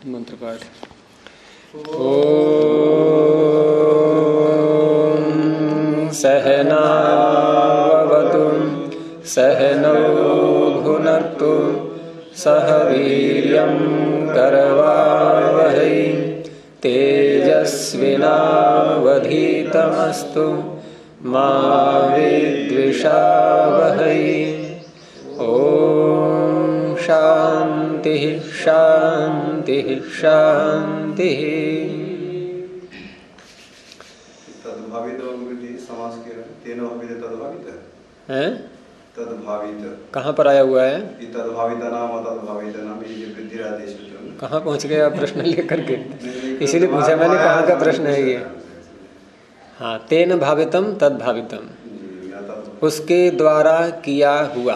मंत्र पाठ। ओम सहनावतु सहनौ भुनक्तु सह वीर्यं करवावहै तेजस्विनावधीतमस्तु मा विद्विषावहै। ओम शांति शांति शांति। तद्भावित समास के तेनो भावित तद्भावित हैं? तद्भावित कहाँ पर आया हुआ है? तद्भावित नाम तद्भावित नाम ये वृद्धि आदेश सूत्र। कहाँ पहुँच गए आप प्रश्न लेकर के? इसीलिए पूछा मैंने कहाँ का प्रश्न है ये। हाँ, तेन भावितम तद भावितम, उसके द्वारा किया हुआ।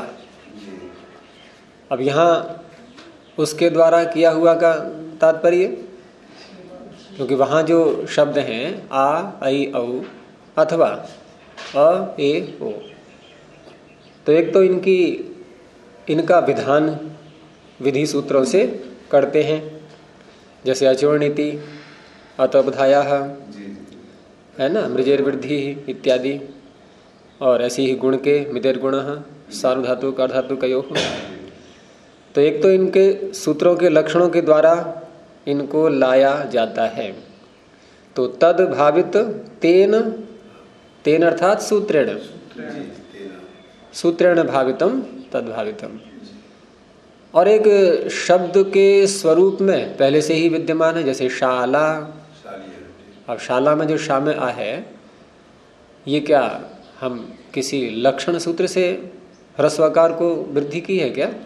अब यहाँ उसके द्वारा किया हुआ का तात्पर्य, क्योंकि वहाँ जो शब्द हैं आ ऐ औ अथवा अ ए ओ, तो एक तो इनका विधान विधि सूत्रों से करते हैं, जैसे अचोर्णीति अतोबधाया है ना, मृजेर्वृद्धि इत्यादि, और ऐसे ही गुण के मितेर्गुणः सार्वधातु अर्धातु कयोः। तो एक तो इनके सूत्रों के लक्षणों के द्वारा इनको लाया जाता है। तो तद भावित तेन, तेन अर्थात सूत्रेण, सूत्रेण भावितम तद भावितम। और एक शब्द के स्वरूप में पहले से ही विद्यमान है, जैसे शाला। अब शाला में जो शा में आ है, ये क्या हम किसी लक्षण सूत्र से ह्रस्वकार को वृद्धि की है क्या?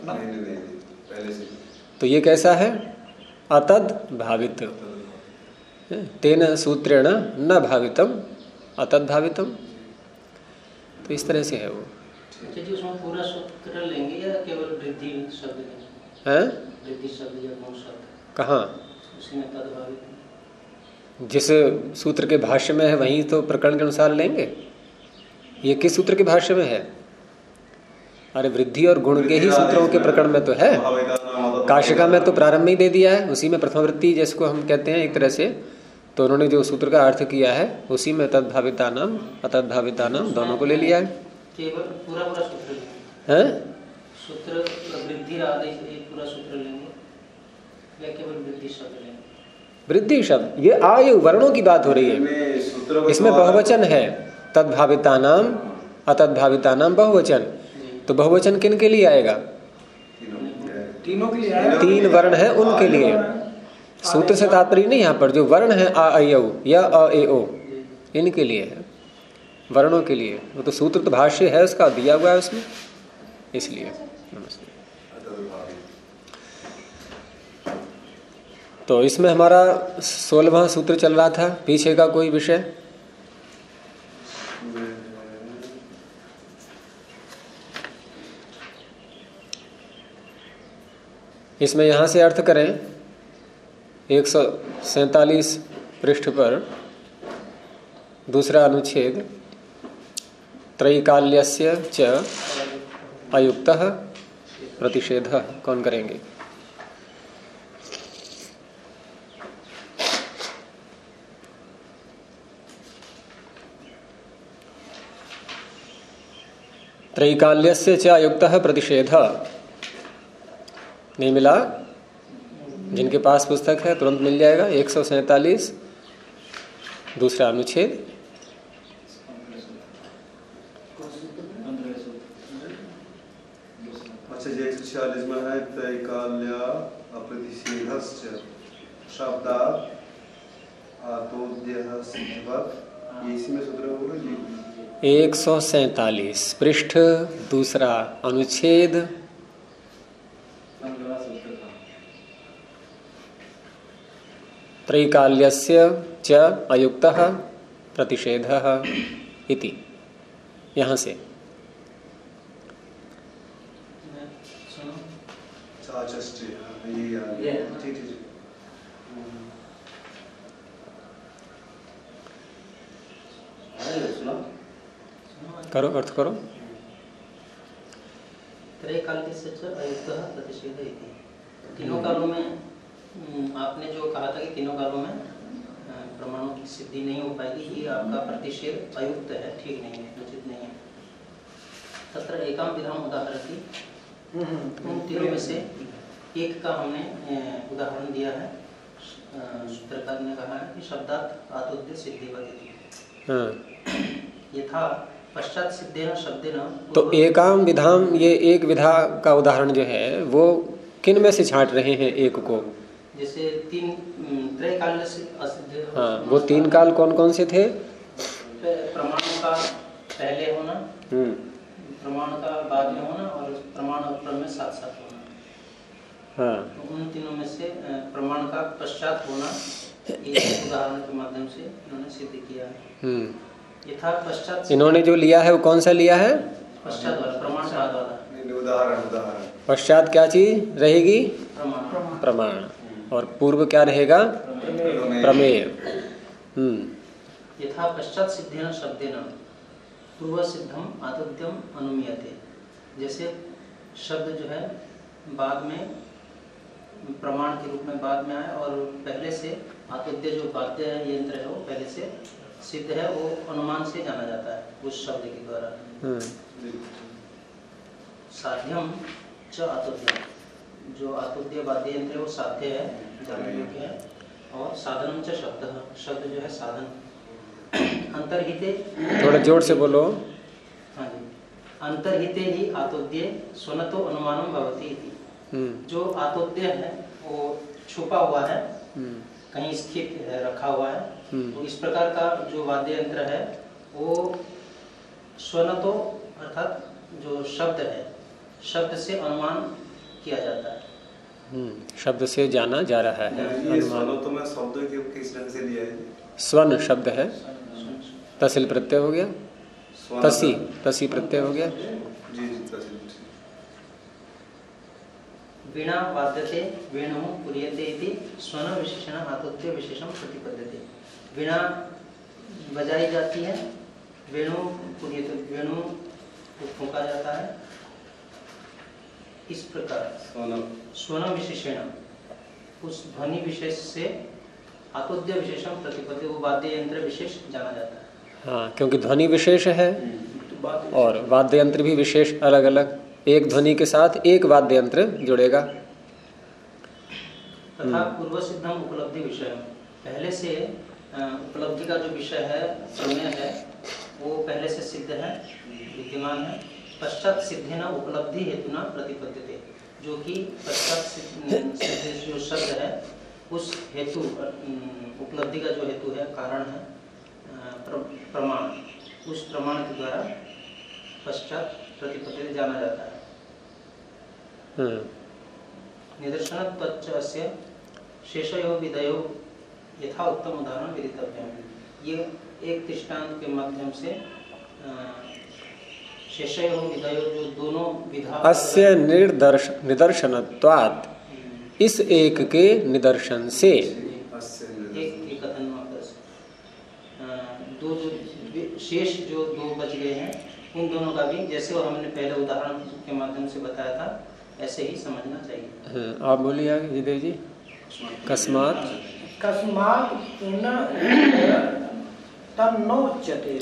तो ये कैसा है? अतद भावित, तेन सूत्रेण न भावितम अतद भावितम। तो इस तरह से है वो। जी, उसमें पूरा सूत्र लेंगे या केवल वृद्धि शब्द लेंगे? हैं? वृद्धि शब्द या गुण शब्द कहाँ? उसमें तद भावित जिस सूत्र के भाष्य में है वहीं तो प्रकरण के अनुसार लेंगे। ये किस सूत्र के भाष्य में है? अरे वृद्धि और गुण के ही सूत्रों के प्रकरण में तो है। काशिका में तो प्रारंभ में ही दे दिया है, उसी में प्रथम वृत्ति जिसको हम कहते हैं एक तरह से। तो उन्होंने जो सूत्र का अर्थ किया है उसी में तद्भावितानाम अतद्भावितानाम दोनों को ले लिया है। केवल पूरा सूत्र हैं? सूत्र वृद्धि आदेश पूरा सूत्र लेंगे या केवल वृद्धि शब्द लेंगे? वृद्धि शब्द, ये आयु वर्णों की बात हो रही है। इसमें बहुवचन है, तद्भावितानाम अतद्भावितानाम बहुवचन। तो बहुवचन किन के लिए आएगा? तीनों के लिए आएगा। तीन वर्ण है उनके लिए। सूत्र से तात्पर्य नहीं, यहाँ पर जो वर्ण है आ ऐ औ या अ ए ओ, इनके लिए है, वर्णों के लिए। वो तो सूत्र तो भाष्य है उसका दिया हुआ है उसमें, इसलिए। नमस्ते। तो इसमें हमारा 16वां सूत्र चल रहा था। पीछे का कोई विषय? इसमें यहाँ से अर्थ करें 147 पृष्ठ पर दूसरा अनुच्छेद, त्रैकाल्यस्य च अयुक्तः प्रतिषेधः। कौन करेंगे? त्रैकाल्यस्य च अयुक्तः प्रतिषेधः। नहीं मिला? जिनके पास पुस्तक है तुरंत मिल जाएगा। 147 दूसरा अनुच्छेद। अच्छा, 146 में है त्रैकाल्य अप्रतिषेधश्च शब्दात् आतोद्यः सिद्धिवत्। ये इसी में सूत्र होगा जी। 147 पृष्ठ दूसरा अनुच्छेद। त्रैकाल्यस्य च अयुक्तः प्रतिषेधः इति। यहाँ से करो, अर्थ करो। त्रैकाल्यस्य च अयुक्तः प्रतिषेधः इति। तीनों कालों में आपने जो कहा था कि तीनों कालों में प्रमाणों की सिद्धि नहीं हो पाएगी, ये आपका प्रतिषेध अयुक्त है, ठीक नहीं है, उचित नहीं है। तत्र एकाम विधाम उदाहरति, उन तीनों में से एक का हमने उदाहरण दिया है। सूत्रकार ने कहा है कि शब्दात् आतुद्य सिद्धि वदिति यथा पश्चात सिद्धेन शब्देन। तो एकाम विधाम, ये एक विधा का उदाहरण जो है वो किन में से छांट रहे हैं एक को? जैसे तीन त्रय काल से असिद्ध। हाँ, वो तीन काल कौन कौन से थे? प्रमाणों का पहले होना, प्रमाण का बाद में होना और प्रमाण और प्रमेय साथ साथ होना। हाँ, तो उन तीनों में से प्रमाण का पश्चात होना एक उदाहरण के माध्यम से इन्होंने सिद्ध किया है। यथा पश्चात, इन्होंने जो लिया है वो कौन सा लिया है? पश्चात वाला, प्रमाण बाद वाला। उदाहरण पश्चात क्या चीज रहेगी? प्रमाण। प्रमाण। और पूर्व क्या रहेगा? प्रमेय। यथा पश्चात सिद्धेन शब्देन पूर्व सिद्धम आतुद्यम अनुमीयते। जैसे शब्द जो है बाद में प्रमाण के रूप में बाद में आए और पहले से आतुद्य जो वाद्य यंत्र है वो पहले से सिद्ध है, वो अनुमान से जाना जाता है उस शब्द के द्वारा। साध्यम च आतुद्यम, जो आतुद्य वाद्य यंत्र है वो साध्य है, जानने योग्य है। और साधनम च शब्द, शब्द जो है साधन। अंतर्हिते, थोड़ा जोर से बोलो। हाँ जी। अंतर्हिते ही आतुद्य स्वनतो अनुमानम भवति इति। जो आतुद्य है वो छुपा हुआ है, कहीं स्थित है, रखा हुआ है। तो इस प्रकार का जो वाद्य यंत्र है वो स्वनतो अर्थात जो शब्द है, शब्द से अनुमान किया जाता है। शब्द से जाना जा रहा है। तो मैं शब्द किस ढंग से लिया है? स्वन शब्द है, तसिल प्रत्यय हो गया, तसी प्रत्यय हो गया। जी तसी। वीणा वाद्यते वेणु पुर्यते इति स्वन विशेषण आतुद्य विशेषण प्रतिपद्यते। वीणा बजाई जाती है, वेणु पुर्यते, वेणु को फूंका जाता है। इस प्रकार स्वन विशेषण, उस ध्वनि विशेष से आतुद्य विशेषण प्रतिपद्य, वो वाद्य यंत्र विशेष जाना जाता है। हाँ, क्योंकि ध्वनि विशेष है और वाद्य यंत्र भी विशेष अलग अलग, एक ध्वनि के साथ एक वाद्य यंत्र जुड़ेगा। तथा पूर्व सिद्धम उपलब्धि विषय, पहले से उपलब्धि का जो विषय है, प्रमेय है, वो पहले से सिद्ध है, विद्यमान है। पश्चात सिद्धेन उपलब्धि हेतुना प्रतिपद्यते, जो कि पश्चात सिद्ध जो शब्द है उस हेतु, उपलब्धि का जो हेतु है, कारण है, प्रमाण, उस प्रमाण के द्वारा पश्चात प्रतिपद्यते जाना जाता है। निदर्शनत्वस्य शेषयो विधयो यथा उत्तम उदाहरण विदितव्यम। ये एक दृष्टांत के माध्यम से शेषयो विधयो जो दोनों विधा, अस्य निदर्शनत्वात्, इस एक के निदर्शन से, एक के कथन मात्र से दो जो शेष जो दो बच गए हैं, उन दोनों का भी जैसे वो हमने पहले उदाहरण के माध्यम से बताया था, ऐसे ही समझना चाहिए। आप बोलिए आगे जिदेव जी। कस्मात् तन्नोच्यते,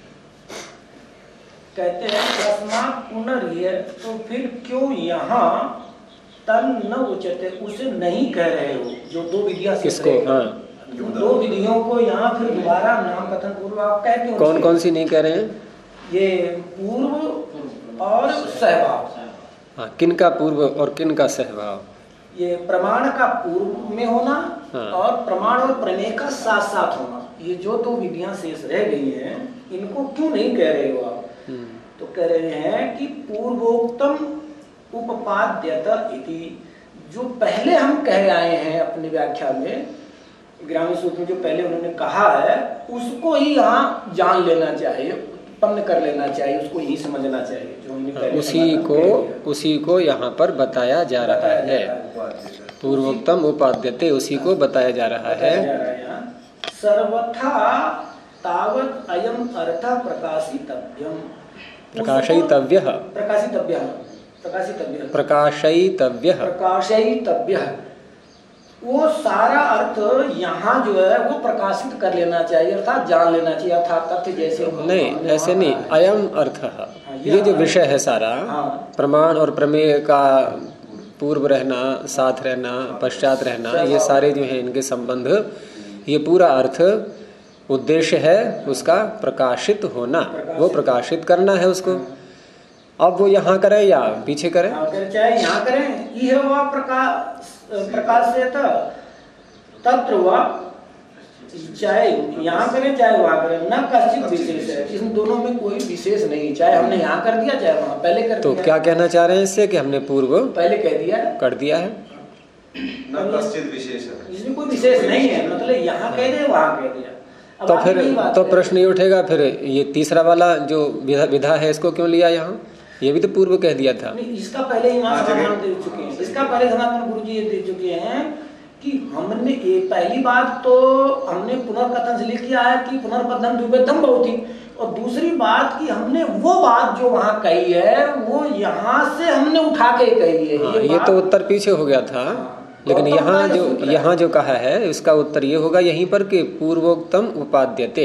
कहते हैं कस्मात् पुनर्य, तो फिर क्यों यहाँ तन न उच्यते, उसे नहीं कह रहे हो? जो दो विधियां किसको? हाँ, दो विधियों को यहाँ फिर दोबारा नाम कथन पूर्व आप कहते हो। कौन कौन सी नहीं कह रहे हैं? ये पूर्व और सहभाव। हाँ, किन का पूर्व और किन का सहभाव? ये प्रमाण का पूर्व में होना, हाँ, और प्रमाण और प्रमेय का साथ साथ होना। ये जो दो विधियां शेष रह गई हैं, इनको क्यों नहीं कह रहे हो आप? तो कह रहे हैं कि पूर्वोक्तम उपपाद्यत इति, जो पहले हम कह आए हैं अपनी व्याख्या में, ग्रामीण सूत्र में जो पहले उन्होंने कहा है, उसको ही यहाँ जान लेना चाहिए, उत्पन्न कर लेना चाहिए, उसको यही समझना चाहिए। जो उसी को यहाँ पर बताया जा रहा है। पूर्वोक्तम उपाद्यते, उसी को बताया जा रहा है। सर्वथा तावत् अयम अर्थ प्रकाशितव्यम, वो सारा अर्थ यहाँ जो है वो प्रकाशित कर लेना चाहिए, अर्थात जान लेना चाहिए, अर्थात तथ्य जैसे नहीं, ऐसे नहीं। अयम अर्थ, ये जो विषय है सारा, प्रमाण और प्रमेय का पूर्व रहना, साथ रहना, पश्चात रहना, ये सारे जो है इनके संबंध, ये पूरा अर्थ उद्देश्य है उसका प्रकाशित होना, वो प्रकाशित करना है उसको। अब वो यहाँ करें या पीछे करें, चाहे यहाँ करें, यह हुआ प्रकाश से तत्र हुआ, चाहे यहाँ करें चाहे वहाँ करें, न कश्चित विशेष है, इन दोनों में कोई विशेष नहीं, चाहे हमने यहाँ कर दिया चाहे वहाँ पहले कर तो दिया। क्या कहना चाह रहे हैं इससे कि हमने पूर्व पहले कह दिया कर दिया है, न कश्चित विशेष है, इसमें कोई विशेष नहीं है, मतलब यहाँ कह दिया वहाँ कह दिया। तो फिर तो प्रश्न ये उठेगा, फिर ये तीसरा वाला जो विधा है इसको क्यों लिया यहाँ? ये भी तो पूर्व कह दिया था। इसका पहले ही समाधान दे चुके हैं, इसका पहले समाधान गुरु जी ये दे चुके हैं कि हमने पहली बात तो हमने पुनर्कथन से लिख किया है कि पुनर्पथन द्विवेदम भवति, और दूसरी बात कि हमने वो बात जो वहाँ कही है वो यहाँ से हमने उठा के कही है। ये तो उत्तर पीछे हो गया था, लेकिन यहाँ जो कहा है इसका उत्तर ये होगा यहीं पर कि पूर्वोक्तम उपाद्यते,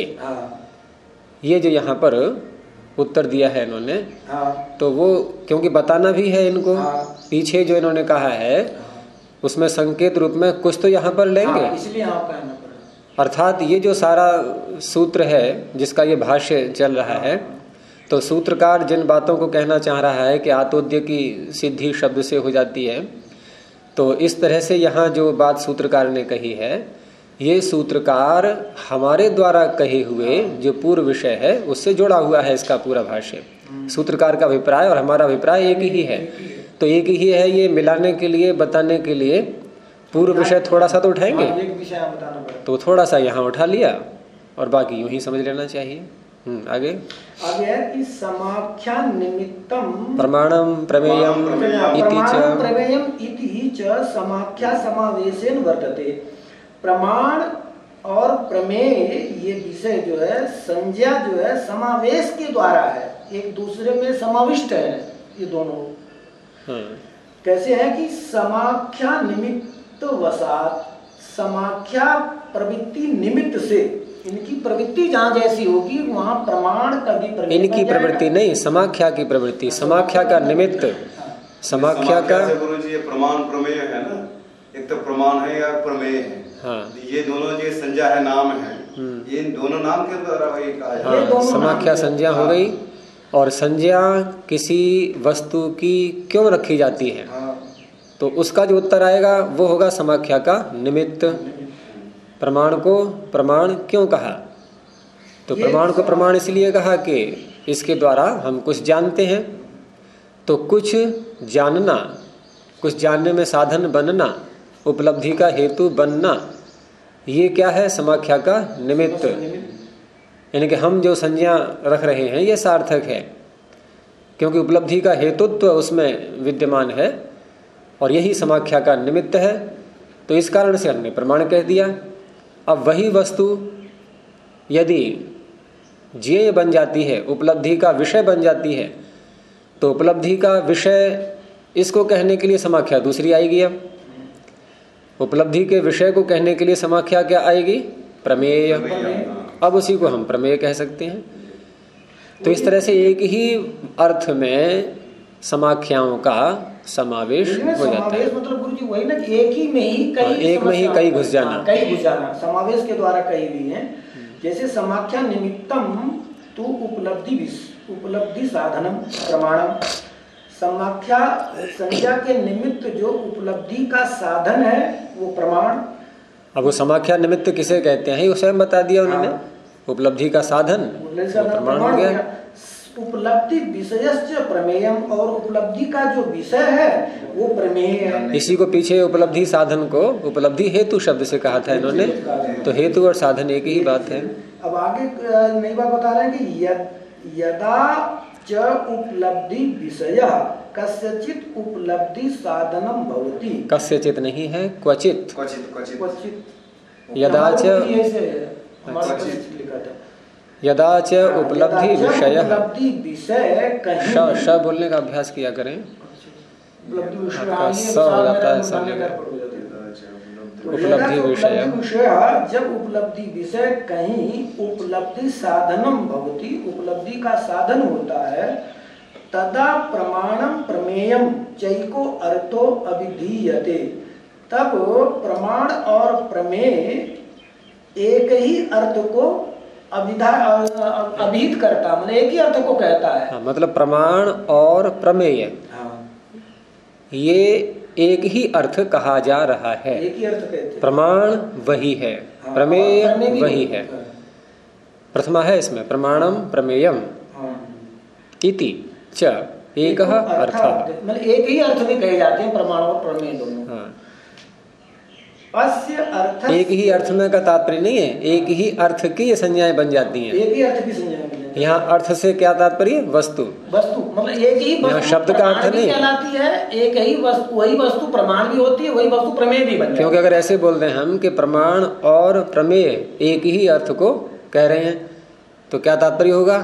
ये जो यहाँ पर उत्तर दिया है इन्होंने, तो वो क्योंकि बताना भी है इनको, पीछे जो इन्होंने कहा है उसमें संकेत रूप में कुछ तो यहाँ पर लेंगे, इसलिए आप कहना पड़ा। अर्थात ये जो सारा सूत्र है जिसका ये भाष्य चल रहा है, तो सूत्रकार जिन बातों को कहना चाह रहा है कि आतोद्य की सिद्धि शब्द से हो जाती है, तो इस तरह से यहाँ जो बात सूत्रकार ने कही है, ये सूत्रकार हमारे द्वारा कहे हुए जो पूर्व विषय है उससे जुड़ा हुआ है इसका पूरा भाष्य। सूत्रकार का अभिप्राय और हमारा अभिप्राय एक ही है, तो एक ही है, ये मिलाने के लिए बताने के लिए पूर्व विषय थोड़ा सा तो उठाएंगे, तो थोड़ा सा यहाँ उठा लिया और बाकी यूं ही समझ लेना चाहिए। आगे है कि समाख्या निमित्तम प्रमाणम प्रमेयम इति च समाख्या समावेशेन वर्तते। प्रमाण और प्रमेय ये विषय जो है, संज्ञा जो है समावेश के द्वारा है, एक दूसरे में समाविष्ट है ये दोनों। कैसे है कि समाख्या निमित्त वसात, समाख्या प्रवृत्ति निमित्त से, इनकी प्रवृत्ति जहाँ जैसी होगी वहाँ प्रमाण का भी प्रवृत्ति, इनकी प्रवृत्ति नहीं, समाख्या की प्रवृत्ति, समाख्या का निमित्त, समाख्या का गुरु जी ये प्रमाण प्रमेय है ना, एक तो प्रमाण है या प्रमेय है, ये दोनों जो संज्ञा है नाम है, ये दोनों नाम के द्वारा वही कहा। समाख्या संज्ञा हो गई, और संज्ञा किसी वस्तु की क्यों रखी जाती है, तो उसका जो उत्तर आएगा वो होगा समाख्या का निमित्त। प्रमाण को प्रमाण क्यों कहा, तो प्रमाण को प्रमाण इसलिए कहा कि इसके द्वारा हम कुछ जानते हैं, तो कुछ जानना, कुछ जानने में साधन बनना, उपलब्धि का हेतु बनना, ये क्या है, समाख्या का निमित्त। यानी कि हम जो संज्ञा रख रहे हैं ये सार्थक है, क्योंकि उपलब्धि का हेतुत्व उसमें विद्यमान है और यही समाख्या का निमित्त है, तो इस कारण से हमने प्रमाण कह दिया। अब वही वस्तु यदि ज्ञेय बन जाती है, उपलब्धि का विषय बन जाती है, तो उपलब्धि का विषय इसको कहने के लिए समाख्या दूसरी आएगी। अब उपलब्धि के विषय को कहने के लिए समाख्या क्या आएगी, प्रमेय। अब उसी को हम प्रमेय कह सकते हैं। तो इस तरह से एक ही अर्थ में समाख्याओं का समावेश हो जाता है। मतलब गुरु जी वही ना कि एक ही में ही कई घुस जाना समावेश के द्वारा कही हुई है। जैसे समाख्या निमित्तम तो उपलब्धि साधनम प्रमाणम, समाख्या संज्ञा के निमित्त जो उपलब्धि का साधन है वो प्रमाण। अब वो समाख्या निमित्त किसे कहते हैं, वो स्वयं बता दिया उन्होंने। उपलब्धि का साधन प्रमाण हो गया। उपलब्धि विषयस्य प्रमेयम, और उपलब्धि का जो विषय है वो प्रमेय है। इसी को पीछे उपलब्धि साधन को उपलब्धि हेतु शब्द से कहा था इन्होंने, तो हेतु और साधन एक ही बात है। अब आगे नई बात बता रहे हैं कि यदा च उपलब्धि विषय कस्यचित उपलब्धि साधनम भवति। कस्यचित नहीं है, क्वचित। यदा च यदा च उपलब्धि विषय, श बोलने का अभ्यास किया करें, स हो जाता है। उपलब्धि विषय जब उपलब्धि विषय कहीं उपलब्धि साधनम भवति, उपलब्धि का साधन होता है, तदा प्रमाणम प्रमेयम चैको अर्थो अभिधीयते, तब प्रमाण और प्रमेय एक ही अर्थ को अभिहित करता, मतलब एक ही अर्थ को कहता है। हाँ, मतलब प्रमाण और प्रमेय, हाँ, ये एक ही अर्थ कहा जा रहा है। एक ही अर्थ कहते हैं। प्रमाण वही है, हाँ, प्रमेय वही है। प्रथमा है इसमें प्रमाणम प्रमेयम इति च एक अर्थ, मतलब एक ही अर्थ में कहे जाते हैं प्रमाण और प्रमेय दोनों। हाँ, अस्य अर्थ, एक ही अर्थ में का तात्पर्य नहीं है, एक ही अर्थ की ये संज्ञाएं बन जाती हैं। एक ही अर्थ की संज्ञा बन जाती है। यहाँ अर्थ से क्या तात्पर्य? वस्तु, वस्तु मतलब एक ही वस्तु शब्द का अर्थ नहीं कहलाती है, एक ही वस्तु, वही वस्तु प्रमाण भी होती है, वही वस्तु प्रमेय भी बन जाती है। क्योंकि अगर ऐसे बोल दें हम कि प्रमाण और प्रमेय एक ही अर्थ को कह रहे हैं, तो क्या तात्पर्य होगा?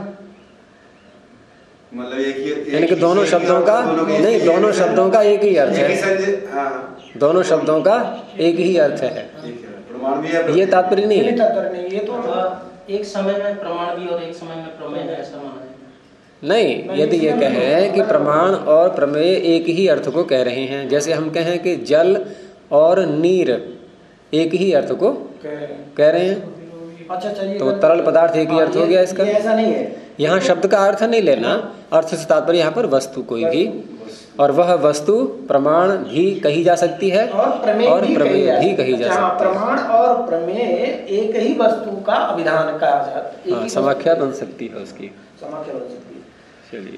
मतलब एक ही, यानी कि दोनों शब्दों का नहीं, दोनों शब्दों का एक ही अर्थ है, दोनों शब्दों का एक ही अर्थ है, ये तात्पर्य नहीं है। ये तो एक समय में प्रमाण भी और एक समय में प्रमेय है, ऐसा माना जाए। नहीं, यदि ये कहें कि प्रमाण और प्रमेय एक ही अर्थ को कह रहे हैं, जैसे हम कहें कि जल और नीर एक ही अर्थ को कह रहे हैं, अच्छा, तो तरल पदार्थ एक ही अर्थ हो गया इसका। ऐसा नहीं है, यहाँ शब्द का अर्थ नहीं लेना, अर्थ से तात्पर्य यहाँ पर वस्तु कोई भी, और वह वस्तु प्रमाण भी कही जा सकती है और प्रमेय भी कही जा सकती है। प्रमाण और प्रमेय एक ही वस्तु का अभिधान कहा जाता है। हाँ, समाख्या बन सकती है उसकी, समाख्या बन सकती है। चलिए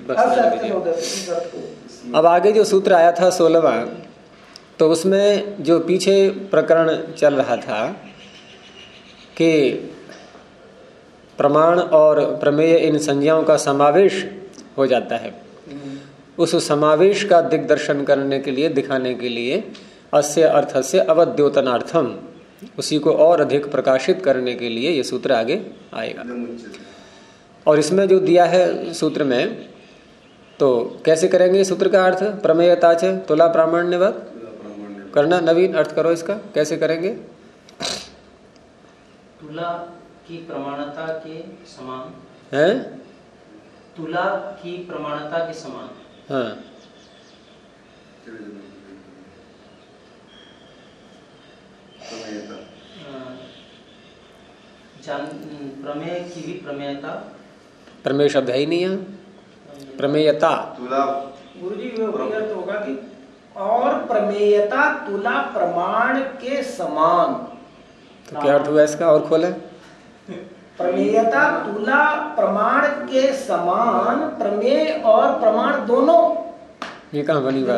बस। अब आगे जो सूत्र आया था 16वां, तो उसमें जो पीछे प्रकरण चल रहा था कि प्रमाण और प्रमेय इन संज्ञाओं का समावेश हो जाता है, उस समावेश का दिग्दर्शन करने के लिए, दिखाने के लिए अस्य अर्थस्य अवद्योतनार्थम, उसी को और अधिक प्रकाशित करने के लिए ये सूत्र आगे आएगा। और इसमें जो दिया है सूत्र में, तो कैसे करेंगे सूत्र का अर्थ? प्रमेयताच तुला प्रामाण्यवत् करना। नवीन अर्थ करो इसका, कैसे करेंगे? तुला की प्रमाणता के समान है, तुला की प्रमाणता के समान। हाँ, प्रमेय की भी प्रमेयता, प्रमेय शब्द है ही नहीं है, प्रमेयता। गुरुजी अर्थ होगा कि और प्रमेयता तुला प्रमाण के समान। तो क्या अर्थ हुआ इसका? और खोले। प्रमेयता तुला प्रमाण के समान, प्रमेय और प्रमाण दोनों ये कहाँ बनी बात?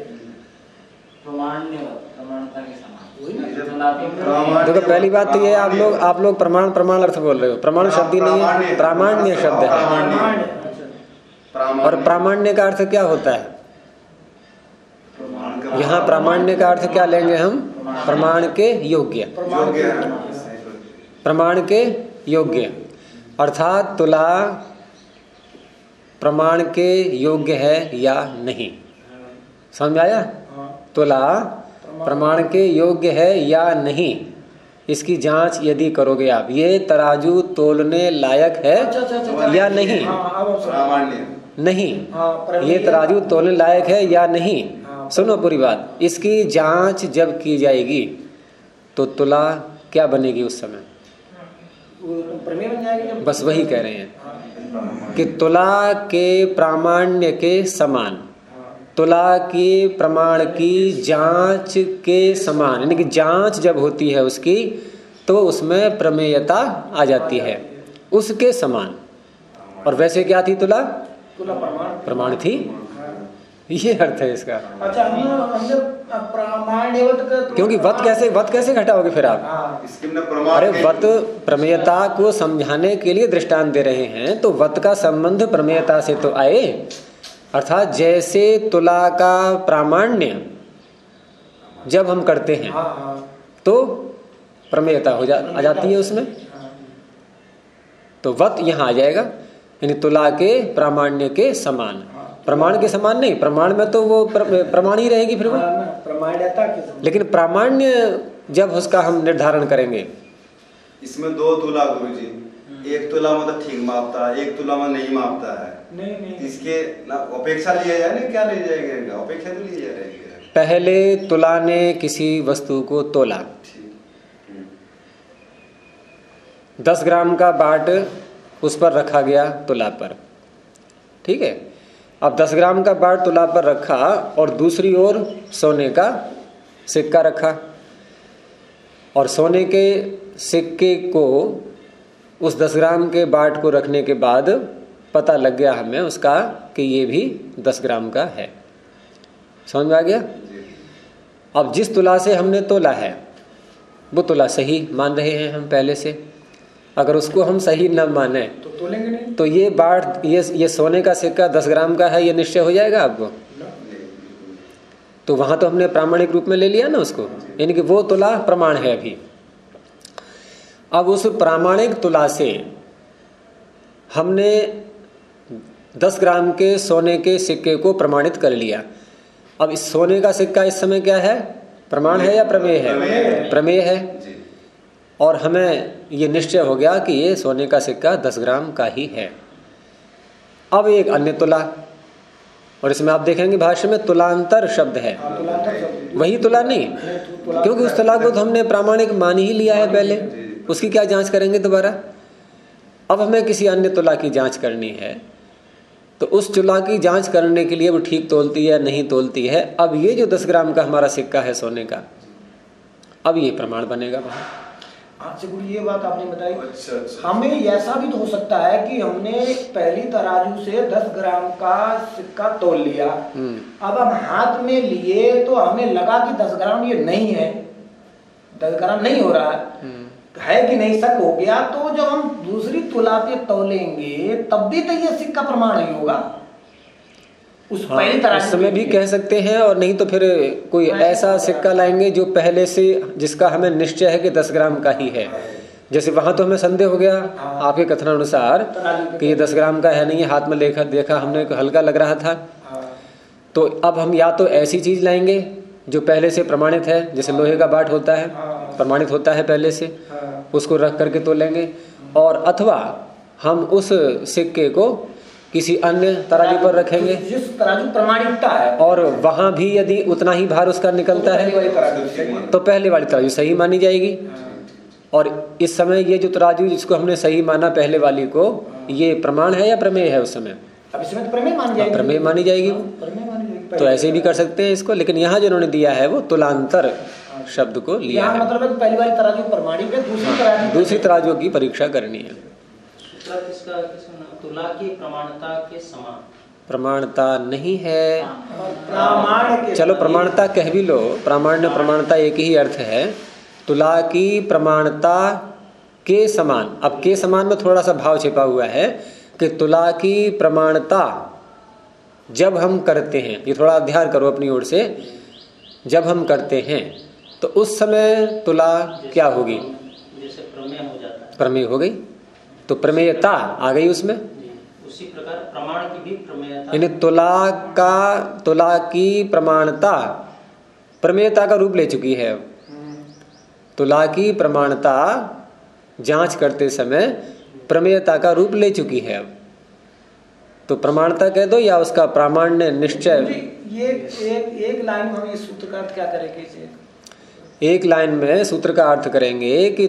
प्रमाणता के समान। देखो, पहली बात तो ये आप लोग प्रमाण अर्थ बोल रहे हो। प्रमाण शब्द ही नहीं है, प्रामाण्य शब्द है। और प्रामाण्य का अर्थ क्या होता है? यहाँ प्रामाण्य का अर्थ क्या लेंगे हम? प्रमाण के योग्य, प्रमाण के योग्य, अर्थात तुला प्रमाण के योग्य है या नहीं। समझ आया? तुला प्रमाण के योग्य है या नहीं, इसकी जांच यदि करोगे आप, ये तराजू तोलने लायक है या नहीं, नहीं, ये तराजू तोलने लायक है या नहीं। सुनो पूरी बात, इसकी जांच जब की जाएगी तो तुला क्या बनेगी उस समय? बस वही कह रहे हैं कि तुला के प्रामाण्य के समान, तुला के प्रमाण की जांच के समान, यानी कि जांच जब होती है उसकी, तो उसमें प्रमेयता आ जाती है, उसके समान। और वैसे क्या थी तुला? प्रमाण थी, ये अर्थ है इसका। अच्छा, हम जब प्रामाण्यवत, क्योंकि वत कैसे घटाओगे फिर आप? अरे वत प्रमेयता को समझाने के लिए दृष्टांत दे रहे हैं, तो वत का संबंध प्रमेयता से तो आए, अर्थात जैसे तुला का प्रामाण्य जब हम करते हैं तो प्रमेयता आ जाती है उसमें, तो वत यहाँ आ जाएगा, यानी तुला के प्रामाण्य के समान। प्रमाण के समान नहीं, प्रमाण में तो वो प्रमाण ही रहेगी फिर वो, प्रमाण्यता के समान। लेकिन प्रामाण्य जब उसका हम निर्धारण करेंगे। इसमें 2 तुला गुरुजी, 1 तुला मतलब ठीक मापता है, 1 तुला में नहीं मापता है। नहीं। इसके ना अपेक्षा लिया जाए ना, क्या ले जाएगा? अपेक्षा तो लिया जाएगा। पहले तुला ने किसी वस्तु को तोला, 10 ग्राम का बाट उस पर रखा गया तुला पर, ठीक है। अब 10 ग्राम का बाट तुला पर रखा और दूसरी ओर सोने का सिक्का रखा, और सोने के सिक्के को उस 10 ग्राम के बाट को रखने के बाद पता लग गया हमें उसका कि ये भी 10 ग्राम का है। समझ में आ गया? अब जिस तुला से हमने तोला है वो तुला सही मान रहे हैं हम पहले से, अगर उसको हम सही न माने तो तोलेंगे नहीं। तो ये बाट ये सोने का सिक्का 10 ग्राम का है, ये निश्चय हो जाएगा आपको? तो वहां तो हमने प्रामाणिक रूप में ले लिया ना उसको, यानी कि वो तुला प्रमाण है अभी। अब उस प्रामाणिक तुला से हमने 10 ग्राम के सोने के सिक्के को प्रमाणित कर लिया। अब इस सोने का सिक्का इस समय क्या है? प्रमाण है या प्रमेय है? प्रमेय है। और हमें ये निश्चय हो गया कि ये सोने का सिक्का 10 ग्राम का ही है। अब एक अन्य तुला, और इसमें आप देखेंगे भाष्य में तुलांतर शब्द है, वही तुला नहीं, क्योंकि उस तुला को तो हमने प्रामाणिक मान ही लिया है पहले, उसकी क्या जांच करेंगे दोबारा? अब हमें किसी अन्य तुला की जांच करनी है, तो उस तुला की जांच करने के लिए वो ठीक तोलती है नहीं तोलती है। अब ये जो 10 ग्राम का हमारा सिक्का है सोने का, अब ये प्रमाण बनेगा वहाँ। अच्छा गुरु, ये बात आपने बताई। अच्छा। हमें ऐसा भी तो हो सकता है कि हमने पहली तराजू से 10 ग्राम का सिक्का तोल लिया, अब हम हाथ में लिए तो हमें लगा कि 10 ग्राम ये नहीं है, 10 ग्राम नहीं हो रहा है कि नहीं, शक हो गया। तो जब हम दूसरी तुला पे तोलेंगे तब भी तो ये सिक्का प्रमाण ही होगा उस पहली तराजू। उस समय भी कह सकते हैं, और नहीं तो फिर कोई ऐसा सिक्का लाएंगे जो पहले से जिसका हमें निश्चय है कि 10 ग्राम का ही है। जैसे वहां तो हमें संदेह हो गया आपके कथनानुसार कि ये 10 ग्राम का है नहीं, हाथ में देखा हमने हल्का लग रहा था। तो अब हम या तो ऐसी चीज लाएंगे जो पहले से प्रमाणित है, जैसे लोहे का बाट होता है, प्रमाणित होता है पहले से, उसको रख करके तोलेंगे, और अथवा हम उस सिक्के को किसी अन्य तराजू पर रखेंगे जिस तराजू प्रमाणिकता है, और वहां भी यदि उतना ही भार उसका निकलता है तो पहले वाली तराजू सही मानी जाएगी। और इस समय ये जो तराजू जिसको हमने सही माना पहले वाली को, ये प्रमाण है या प्रमेय है? उस समय अब इसमें तो प्रमेय मानी जाएगी, प्रमेय मानी जाएगी। तो ऐसे भी कर सकते हैं इसको, लेकिन यहाँ जो उन्होंने दिया है वो तुलांतर शब्द को लिया है। मतलब है पहली वाली तराजू प्रमाणिक है, दूसरी तराजू की परीक्षा करनी है। तुला की प्रमाणता के समान प्रमाणता नहीं है, चलो प्रमाणता कह भी लो, प्रामाण्य प्रमाणता एक ही अर्थ है। तुला की प्रमाणता के समान, अब के समान में थोड़ा सा भाव छिपा हुआ है कि तुला की प्रमाणता जब हम करते हैं, ये थोड़ा अध्ययन करो अपनी ओर से, जब हम करते हैं तो उस समय तुला क्या होगी? जैसे प्रमेय हो जाता है, प्रमेय हो गई, तो प्रमेयता आ गई उसमें। उसी प्रकार प्रमाण की भी प्रमेयता, यानी तुला की प्रमाणता प्रमेयता का रूप ले चुकी है। तुला की प्रमाणता जांच करते समय प्रमेयता का रूप ले चुकी है। अब तो प्रमाणता कह दो या उसका प्रामाण्य निश्चय। ये एक लाइन में हम ये सूत्र का अर्थ क्या करेंगे? एक लाइन में सूत्र का अर्थ करेंगे कि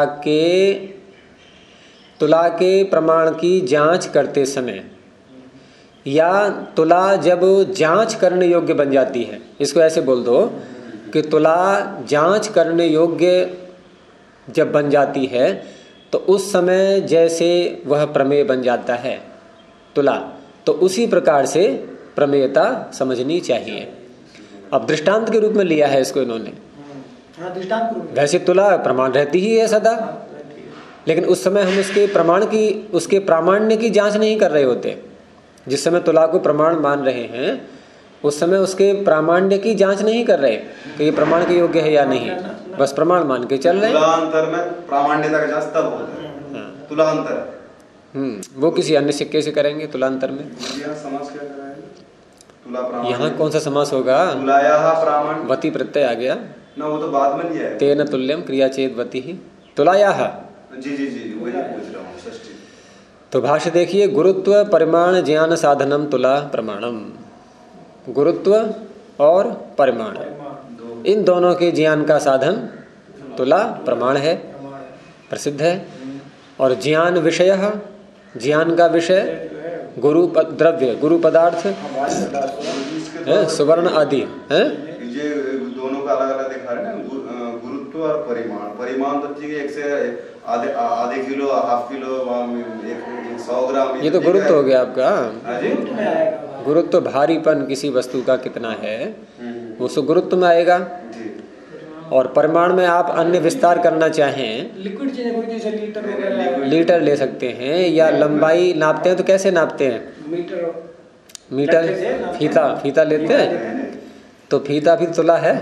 तुला के प्रमाण की जांच करते समय, या तुला जब जांच करने योग्य बन जाती है, इसको ऐसे बोल दो कि तुला जांच करने योग्य जब बन जाती है तो उस समय जैसे वह प्रमेय बन जाता है तुला, तो उसी प्रकार से प्रमेयता समझनी चाहिए। अब दृष्टांत के रूप में लिया है इसको इन्होंने। वैसे तुला प्रमाण रहती ही है सदा, लेकिन उस समय हम उसके प्रामाण्य की जांच नहीं कर रहे होते। जिस समय तुला को प्रमाण मान रहे हैं उस समय उसके प्रामाण्य की जांच नहीं कर रहे कि ये प्रमाण के योग्य है या नहीं, बस प्रमाण मान के चल रहे हैं। तुलांतर में प्रामाण्यता का जांच तब होता है। तुलांतर वो किसी अन्य सिक्के से करेंगे तुलांतर में। समास क्या कराएंगे? यहाँ कौन सा समास होगा? तुलायाः प्रामाण्य, वती प्रत्यय आ गया। ना, वो तो बाद में लिया है। तेन तुल्यम क्रिया चेदवती ही तुलायाह। जी जी जी वही पूछ रहा हूँ, षष्ठी। तो भाष्य देखिए, गुरुत्व परिमाण ज्ञान साधनम तुला प्रमाणम। गुरुत्व और परिमाण, इन दोनों के ज्ञान का साधन तुला प्रमाण है, प्रसिद्ध है। और ज्ञान विषय, ज्ञान का विषय गुरु द्रव्य, गुरु पदार्थ है, सुवर्ण आदि है। ये दोनों का अलग अलग दिखा रहे हैं ना, गुरुत्व और परिमाण। परिमाण तो ठीक है, एक से आधे किलो, हाफ किलो, 100 ग्राम, ये तो गुरुत्व हो गया आपका। हाँ जी, गुरुत्व भारीपन किसी वस्तु का कितना है वो सब गुरुत्व में आएगा। और परिमाण में आप अन्य विस्तार करना चाहें, लिक्विड चीजें जैसे लीटर वगैरह, लीटर ले सकते हैं, या लंबाई नापते हैं तो कैसे नापते हैं? मीटर फीता लेते हैं, तो फीता भी तुला है।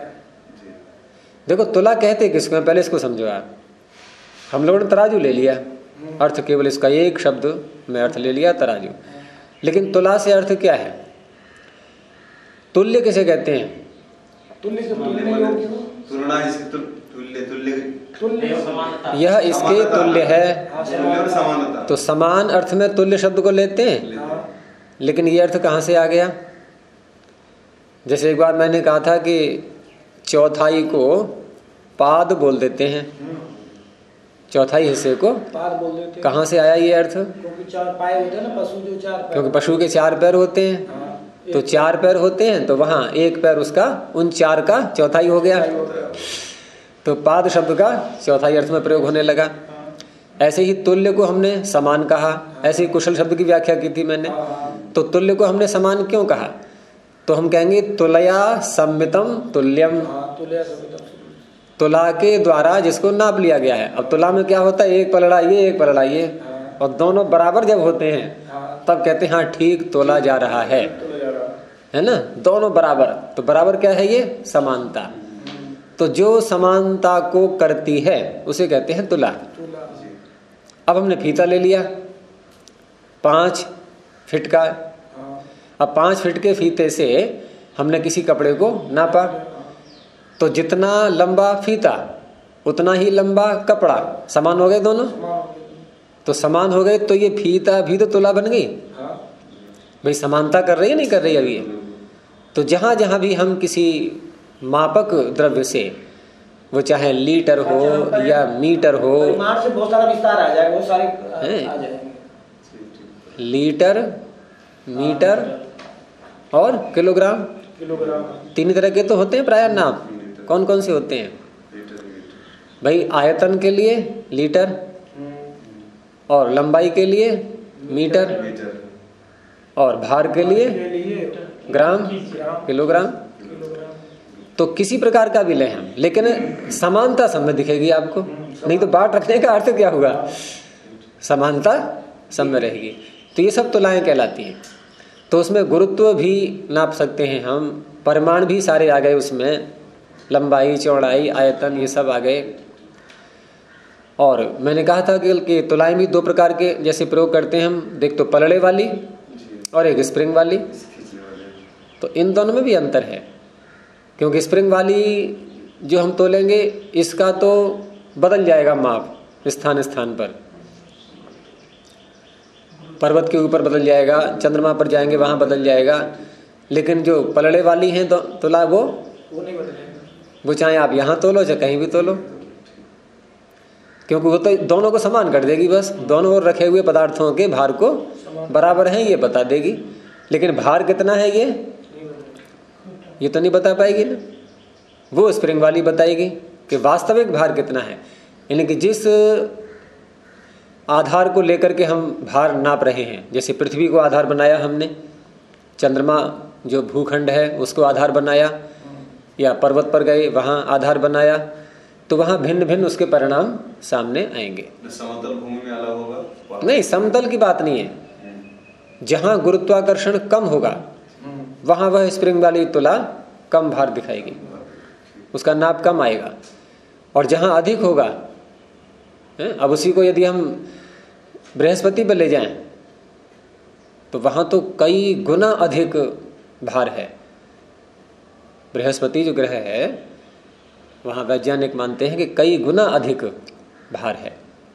देखो तुला कहते किसको है, पहले इसको समझो आप। हम लोगों ने तराजू ले लिया, अर्थ केवल इसका एक शब्द में अर्थ ले लिया तराजू, लेकिन तुला से अर्थ क्या है? तुल्य किसे कहते हैं? यह इसके तुल्य है, तो समान अर्थ में तुल्य शब्द को लेते हैं। लेकिन ये अर्थ कहाँ से आ गया? जैसे एक बार मैंने कहा था कि चौथाई को पाद बोल देते हैं, चौथाई हिस्से को पाद बोल देते हैं। कहाँ से आया ये अर्थ? क्योंकि 4 पाए होते हैं ना, पशु जो 4 पैर, क्योंकि पशु के 4 पैर होते हैं। तो 4 पैर होते हैं, तो वहाँ एक पैर उसका उन 4 का चौथाई हो गया, तो पाद शब्द का चौथाई अर्थ में प्रयोग होने लगा। ऐसे ही तुल्य को हमने समान कहा, ऐसे ही कुशल शब्द की व्याख्या की थी मैंने। तो तुल्य को हमने समान क्यों कहा? तो हम कहेंगे तुलया सम्मितम तुल्यम, तुला के द्वारा जिसको नाप लिया गया है। अब तुला में क्या होता है, एक पलड़ा ये एक पलड़ा ये, और दोनों बराबर जब होते हैं तब कहते हैं हाँ ठीक तोला जा रहा है ना, दोनों बराबर। तो बराबर क्या है ये? समानता। तो जो समानता को करती है उसे कहते हैं तुला। अब हमने फीता ले लिया 5 फीट का। अब 5 फीट के फीते से हमने किसी कपड़े को नापा, तो जितना लंबा फीता उतना ही लंबा कपड़ा, समान हो गए दोनों। तो समान हो गए तो ये फीता भी तो तुला बन गई भाई। समानता कर रही है नहीं कर रही अभी? तो जहाँ जहाँ भी हम किसी मापक द्रव्य से, वो चाहे लीटर हो या मीटर हो, परिमाण से बहुत सारा विस्तार आ जाएगा, बहुत सारे आ जाएंगे। लीटर, मीटर और किलोग्राम, 3 तरह के तो होते हैं प्राय नाप। कौन कौन से होते हैं भाई? आयतन के लिए लीटर, और लंबाई के लिए मीटर, और भार के लिए ग्राम, किलोग्राम। तो किसी प्रकार का भी लें हम, लेकिन समानता सब में दिखेगी आपको, नहीं तो बांट रखने का अर्थ क्या हुआ? समानता सब में रहेगी। तो ये सब तुलाएं कहलाती हैं। तो उसमें गुरुत्व भी नाप सकते हैं हम, परिमाण भी सारे आ गए उसमें, लंबाई चौड़ाई आयतन ये सब आ गए। और मैंने कहा था कि तुलाएं भी 2 प्रकार के जैसे प्रयोग करते हैं हम, देख तो पलड़े वाली और एक स्प्रिंग वाली। तो इन दोनों में भी अंतर है, क्योंकि स्प्रिंग वाली जो हम तोलेंगे इसका तो बदल जाएगा माप, स्थान स्थान पर, पर्वत के ऊपर बदल जाएगा, चंद्रमा पर जाएंगे वहाँ बदल जाएगा। लेकिन जो पलड़े वाली हैं तुला वो नहीं बदलेगा, वो चाहे आप यहाँ तोलो चाहे कहीं भी तोलो, क्योंकि वो तो दोनों को समान कर देगी। बस दोनों ओर रखे हुए पदार्थों के भार को बराबर हैं ये बता देगी, लेकिन भार कितना है ये तो नहीं बता पाएगी ना। वो स्प्रिंग वाली बताएगी कि वास्तविक भार कितना है, यानी कि जिस आधार को लेकर के हम भार नाप रहे हैं। जैसे पृथ्वी को आधार बनाया हमने, चंद्रमा जो भूखंड है उसको आधार बनाया, या पर्वत पर गए वहाँ आधार बनाया, तो वहाँ भिन्न भिन्न उसके परिणाम सामने आएंगे। समतल भूमि में अलग होगा? नहीं, समतल की बात नहीं है। जहाँ गुरुत्वाकर्षण कम होगा वहाँ वह स्प्रिंग वाली तुला कम भार दिखाएगी, उसका नाप कम आएगा। और जहाँ अधिक होगा, अब उसी को यदि हम बृहस्पति पर ले जाएं तो वहाँ तो कई गुना अधिक भार है। बृहस्पति जो ग्रह है वहाँ वैज्ञानिक मानते हैं कि कई गुना अधिक भार है।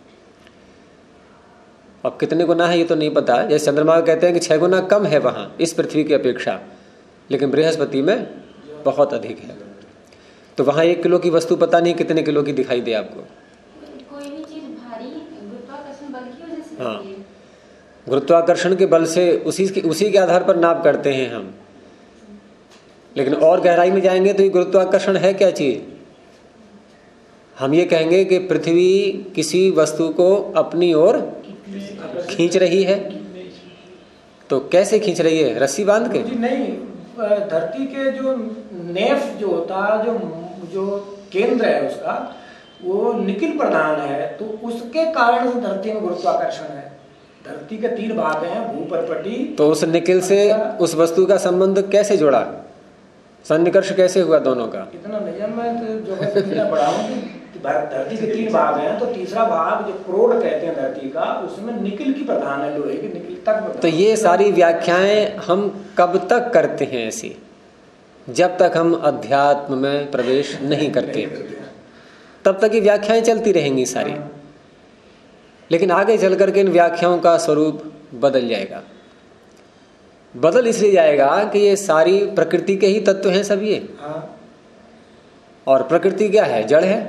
अब कितने गुना है ये तो नहीं पता, जैसे चंद्रमा कहते हैं कि 6 गुना कम है वहाँ इस पृथ्वी की अपेक्षा, लेकिन बृहस्पति में बहुत अधिक है। तो वहाँ 1 किलो की वस्तु पता नहीं कितने किलो की दिखाई दे आपको। कोई भी चीज भारी गुरुत्वाकर्षण बल की वजह से हाँ, होती है। गुरुत्वाकर्षण के बल से उसी के आधार पर नाप करते हैं हम, लेकिन और गहराई में जाएंगे तो ये गुरुत्वाकर्षण है क्या चीज? हम ये कहेंगे कि पृथ्वी किसी वस्तु को अपनी ओर खींच रही है। तो कैसे खींच रही है? रस्सी बांध के? जी नहीं, धरती के जो नेफ जो होता है, जो केंद्र है उसका, वो निकिल प्रधान है, तो उसके कारण से धरती में गुरुत्वाकर्षण है। धरती के 3 भाग हैं, भूपर्पटी। तो उस निकिल से उस वस्तु का संबंध कैसे जुड़ा? सन्निकर्ष कैसे हुआ दोनों का? इतना नियम है तो जो मैं पढ़ाऊं कि धरती के 3 भाग हैं, तो तीसरा भाग जो क्रोड कहते हैं धरती का, उसमें निकिल की प्रधान है, लोहे की निकिल तक। तो ये सारी व्याख्याएं हम कब तक करते हैं ऐसी? जब तक हम अध्यात्म में प्रवेश नहीं करते तब तक ये व्याख्याएं चलती रहेंगी सारी। लेकिन आगे चल करके इन व्याख्याओं का स्वरूप बदल जाएगा। बदल इसलिए जाएगा कि ये सारी प्रकृति के ही तत्व हैं सब ये। और प्रकृति क्या है? जड़ है।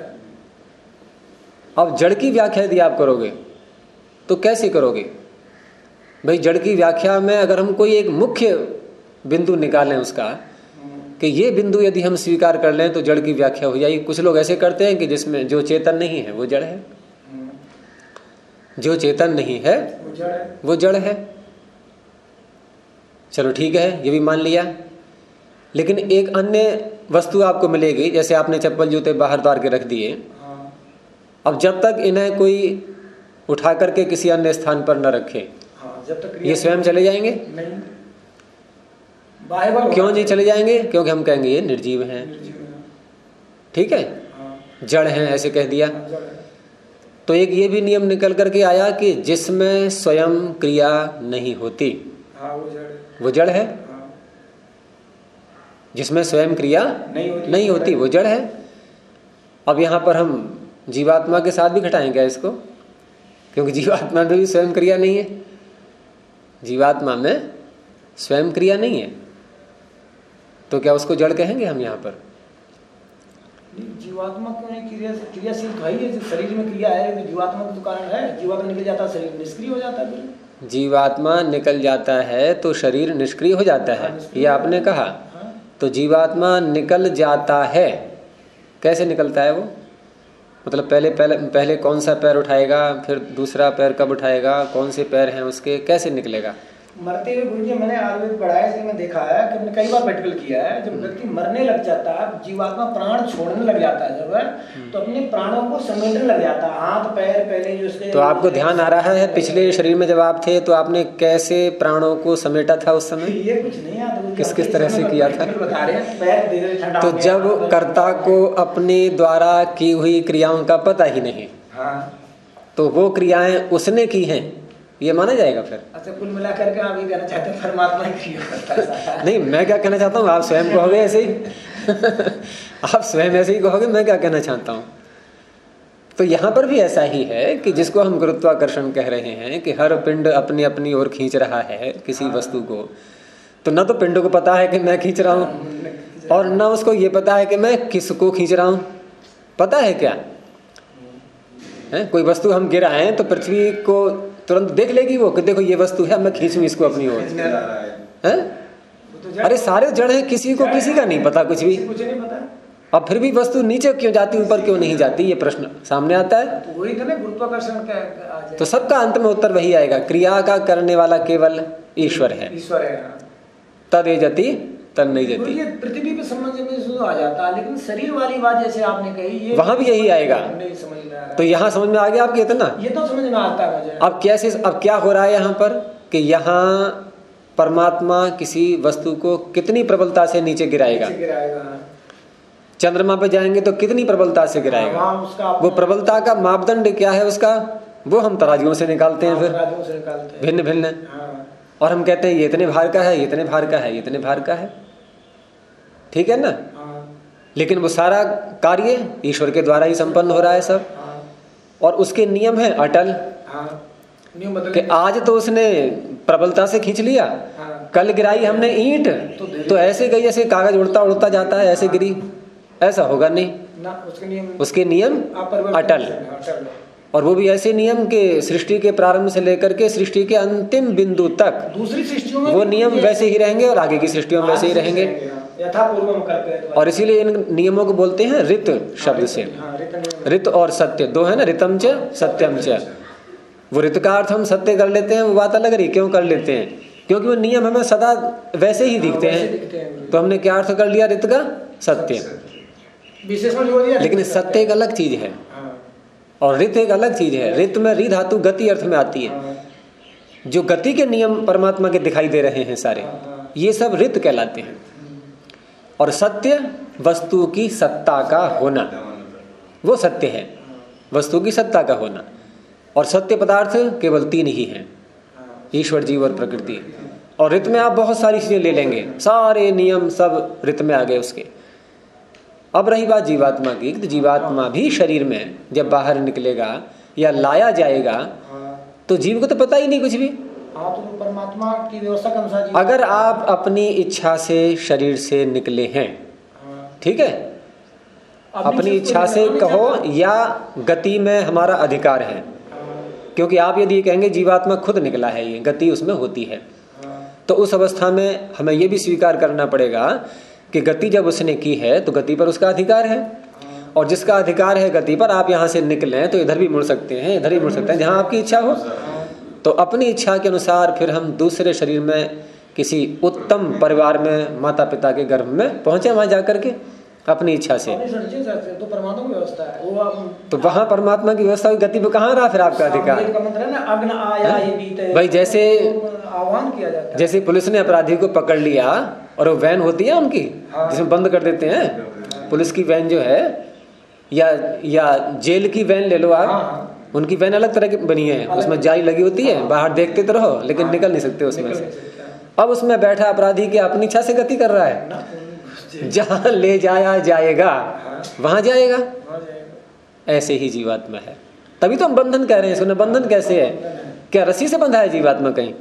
अब जड़ की व्याख्या यदि आप करोगे तो कैसे करोगे भाई? जड़ की व्याख्या में अगर हम कोई एक मुख्य बिंदु निकालें उसका, कि ये बिंदु यदि हम स्वीकार कर लें तो जड़ की व्याख्या हो जाएगी। कुछ लोग ऐसे करते हैं कि जिसमें जो चेतन नहीं है वो जड़ है, जो चेतन नहीं है वो जड़ है। चलो ठीक है, ये भी मान लिया। लेकिन एक अन्य वस्तु आपको मिलेगी, जैसे आपने चप्पल जूते बाहर उतार के रख दिए। अब जब तक इन्हें कोई उठा करके किसी अन्य स्थान पर न रखे, जब तक ये स्वयं चले जाएंगे? नहीं। क्यों नहीं चले जाएंगे? क्योंकि हम कहेंगे ये निर्जीव हैं। ठीक है, जड़ हैं ऐसे कह दिया। तो एक ये भी नियम निकल करके आया कि जिसमें स्वयं क्रिया नहीं होती वो जड़ है। जिसमें स्वयं क्रिया नहीं होती वो जड़ है। अब यहाँ पर हम जीवात्मा के साथ भी घटाएं क्या इसको? क्योंकि जीवात्मा में भी स्वयं क्रिया नहीं है। जीवात्मा में स्वयं क्रिया नहीं है, तो क्या उसको जड़ कहेंगे हम यहाँ पर? जीवात्मा क्यों नहीं? क्रियाशील तो है ही है, शरीर में क्रिया है, जीवात्मा का तो कारण है। जीवात्मा निकल जाता है, शरीर निष्क्रिय हो जाता है। जीवात्मा निकल जाता है तो शरीर निष्क्रिय हो जाता है, ये आपने कहा। तो जीवात्मा निकल जाता है, कैसे निकलता है वो? मतलब पहले कौन सा पैर उठाएगा, फिर दूसरा पैर कब उठाएगा, कौन से पैर हैं उसके, कैसे निकलेगा? मरते हुए गुरुजी मैंने आयुर्वेद पढ़ाया, इसलिए मैं देखा है कि मैंने कई बार प्रैक्टिकल किया है। जब व्यक्ति मरने लग जाता है, जीवात्मा प्राण छोड़ने लग जाता है जब है, तो अपने प्राणों को समेटने लग जाता है, हाथ पैर पहले जो उसके। तो आपको ध्यान आ रहा है पिछले शरीर में जब आप थे तो आपने कैसे प्राणों को समेटा था उस समय? ये कुछ नहीं आता, किस तरह से किया था? बता रहे हैं, पैर धीरे। तो जब कर्ता को अपने द्वारा की हुई क्रियाओं का पता ही नहीं, तो वो क्रियाएं उसने की हैं, ये माना जाएगा फिर? अच्छा, कुल मिलाकर के आप ये कहना चाहते हैं परमात्मा ही क्रिया करता है? नहीं, मैं क्या कहना चाहता हूँ आप स्वयं कहोगे ऐसे ही। आप स्वयं ऐसे ही कहोगे, मैं क्या कहना चाहता हूँ। तो यहाँ पर भी ऐसा ही है कि जिसको हम गुरुत्वाकर्षण कह रहे हैं कि हर पिंड अपनी अपनी ओर खींच रहा है किसी वस्तु को, तो न तो पिंड को पता है कि मैं खींच रहा हूँ, और न उसको ये पता है कि मैं किसको खींच रहा हूँ। पता है क्या है? कोई वस्तु हम गिराएं तो पृथ्वी को तुरंत देख लेगी वो कि देखो ये वस्तु है, मैं खींचूं इसको अपनी ओर, है? अरे सारे जड़ हैं, किसी को किसी का नहीं पता, कुछ भी। अब फिर भी वस्तु नीचे क्यों जाती, ऊपर क्यों नहीं जाती, ये प्रश्न सामने आता है। तो वही ना गुरुत्वाकर्षण का। तो सबका अंत में उत्तर वही आएगा, क्रिया का करने वाला केवल ईश्वर है। ईश्वर है। तद जति तन नहीं जाती। ये पृथ्वी पे समझ में आ जाता है, लेकिन शरीर वाली बात जैसे आपने कही, ये वहां भी यही आएगा। नहीं समझ में आ रहा। तो यहाँ समझ में आ गया आपके इतना? ये तो समझ में आता है मुझे। अब कैसे, अब क्या हो रहा है यहाँ पर कि यहाँ परमात्मा किसी वस्तु को कितनी प्रबलता से नीचे गिराएगा। चंद्रमा पे जाएंगे तो कितनी प्रबलता से गिराएगा। वो प्रबलता का मापदंड क्या है उसका, वो हम तराजुओं से निकालते हैं फिर भिन्न भिन्न, और हम कहते हैं ये इतने भार का है, ये इतने भार का है, ये इतने भार का है। ठीक है ना? लेकिन वो सारा कार्य ईश्वर के द्वारा ही संपन्न हो रहा है सब। और उसके नियम है अटल, कि आज तो उसने प्रबलता से खींच लिया, कल गिराई हमने ईंट तो ऐसे गई जैसे कागज उड़ता उड़ता जाता है, ऐसे गिरी, ऐसा होगा नहीं ना। उसके नियम अटल, और वो भी ऐसे नियम के सृष्टि के प्रारंभ से लेकर के सृष्टि के अंतिम बिंदु तक दूसरी सृष्टियों में वो नियम वैसे ही रहेंगे और आगे की सृष्टियों में वैसे ही रहेंगे। यथापूर्वम करते हैं। और इसीलिए इन नियमों को बोलते हैं ऋत शब्द से। ऋत और सत्य दो है ना, ऋतम च सत्यम च। वो ऋत का अर्थ हम सत्य कर लेते हैं, वो बात अलग रही। क्यों कर लेते हैं? क्योंकि वो नियम हमें सदा वैसे ही दिखते हैं। तो हमने क्या अर्थ कर लिया ऋत का? सत्य। लेकिन सत्य एक अलग चीज है और ऋत एक अलग चीज है। ऋत में री धातु गति अर्थ में आती है। जो गति के नियम परमात्मा के दिखाई दे रहे हैं सारे, ये सब ऋत कहलाते हैं। और सत्य वस्तु की सत्ता का होना, वो सत्य है, वस्तु की सत्ता का होना। और सत्य पदार्थ केवल तीन ही हैं, ईश्वर, जीव और प्रकृति। और ऋत में आप बहुत सारी चीजें ले लेंगे, सारे नियम सब ऋत में आ गए उसके। अब रही बात जीवात्मा की, तो जीवात्मा भी शरीर में जब बाहर निकलेगा या लाया जाएगा तो जीव को तो पता ही नहीं कुछ भी। तो परमात्मा की व्यवस्था के अनुसार अगर आप अपनी इच्छा से शरीर से निकले हैं, ठीक है, अपनी इच्छा से कहो या गति में हमारा अधिकार है, क्योंकि आप यदि कहेंगे जीवात्मा खुद निकला है, ये गति उसमें होती है, तो उस अवस्था में हमें ये भी स्वीकार करना पड़ेगा कि गति जब उसने की है तो गति पर उसका अधिकार है। और जिसका अधिकार है गति पर, आप यहाँ से निकलें तो इधर भी मुड़ सकते हैं, इधर ही मुड़ सकते हैं, जहाँ आपकी इच्छा हो। तो अपनी इच्छा के अनुसार फिर हम दूसरे शरीर में किसी उत्तम परिवार में माता पिता के गर्भ में पहुंचे, वहां जाकर के अपनी इच्छा से। तो परमात्मा की व्यवस्था है वो, तो वहां परमात्मा की व्यवस्था, गति पे कहाँ रहा फिर आपका अधिकार? भाई जैसे आह्वान किया जाता है, जैसे पुलिस ने अपराधी को पकड़ लिया और वो वैन होती है उनकी जिसमें बंद कर देते हैं, पुलिस की वैन जो है या जेल की वैन ले लो आप, उनकी वैन अलग तरह की बनी है, उसमें जाली लगी होती है, बाहर देखते तो रहो लेकिन निकल नहीं सकते उसमें से। अब उसमें बैठा अपराधी की अपनी इच्छा से गति कर रहा है, जहां ले जाया जाएगा वहां जाएगा। ऐसे ही जीवात्मा है। तभी तो हम बंधन कह रहे हैं। सुना, बंधन कैसे है? क्या रस्सी से बंधा है जीवात्मा? कहीं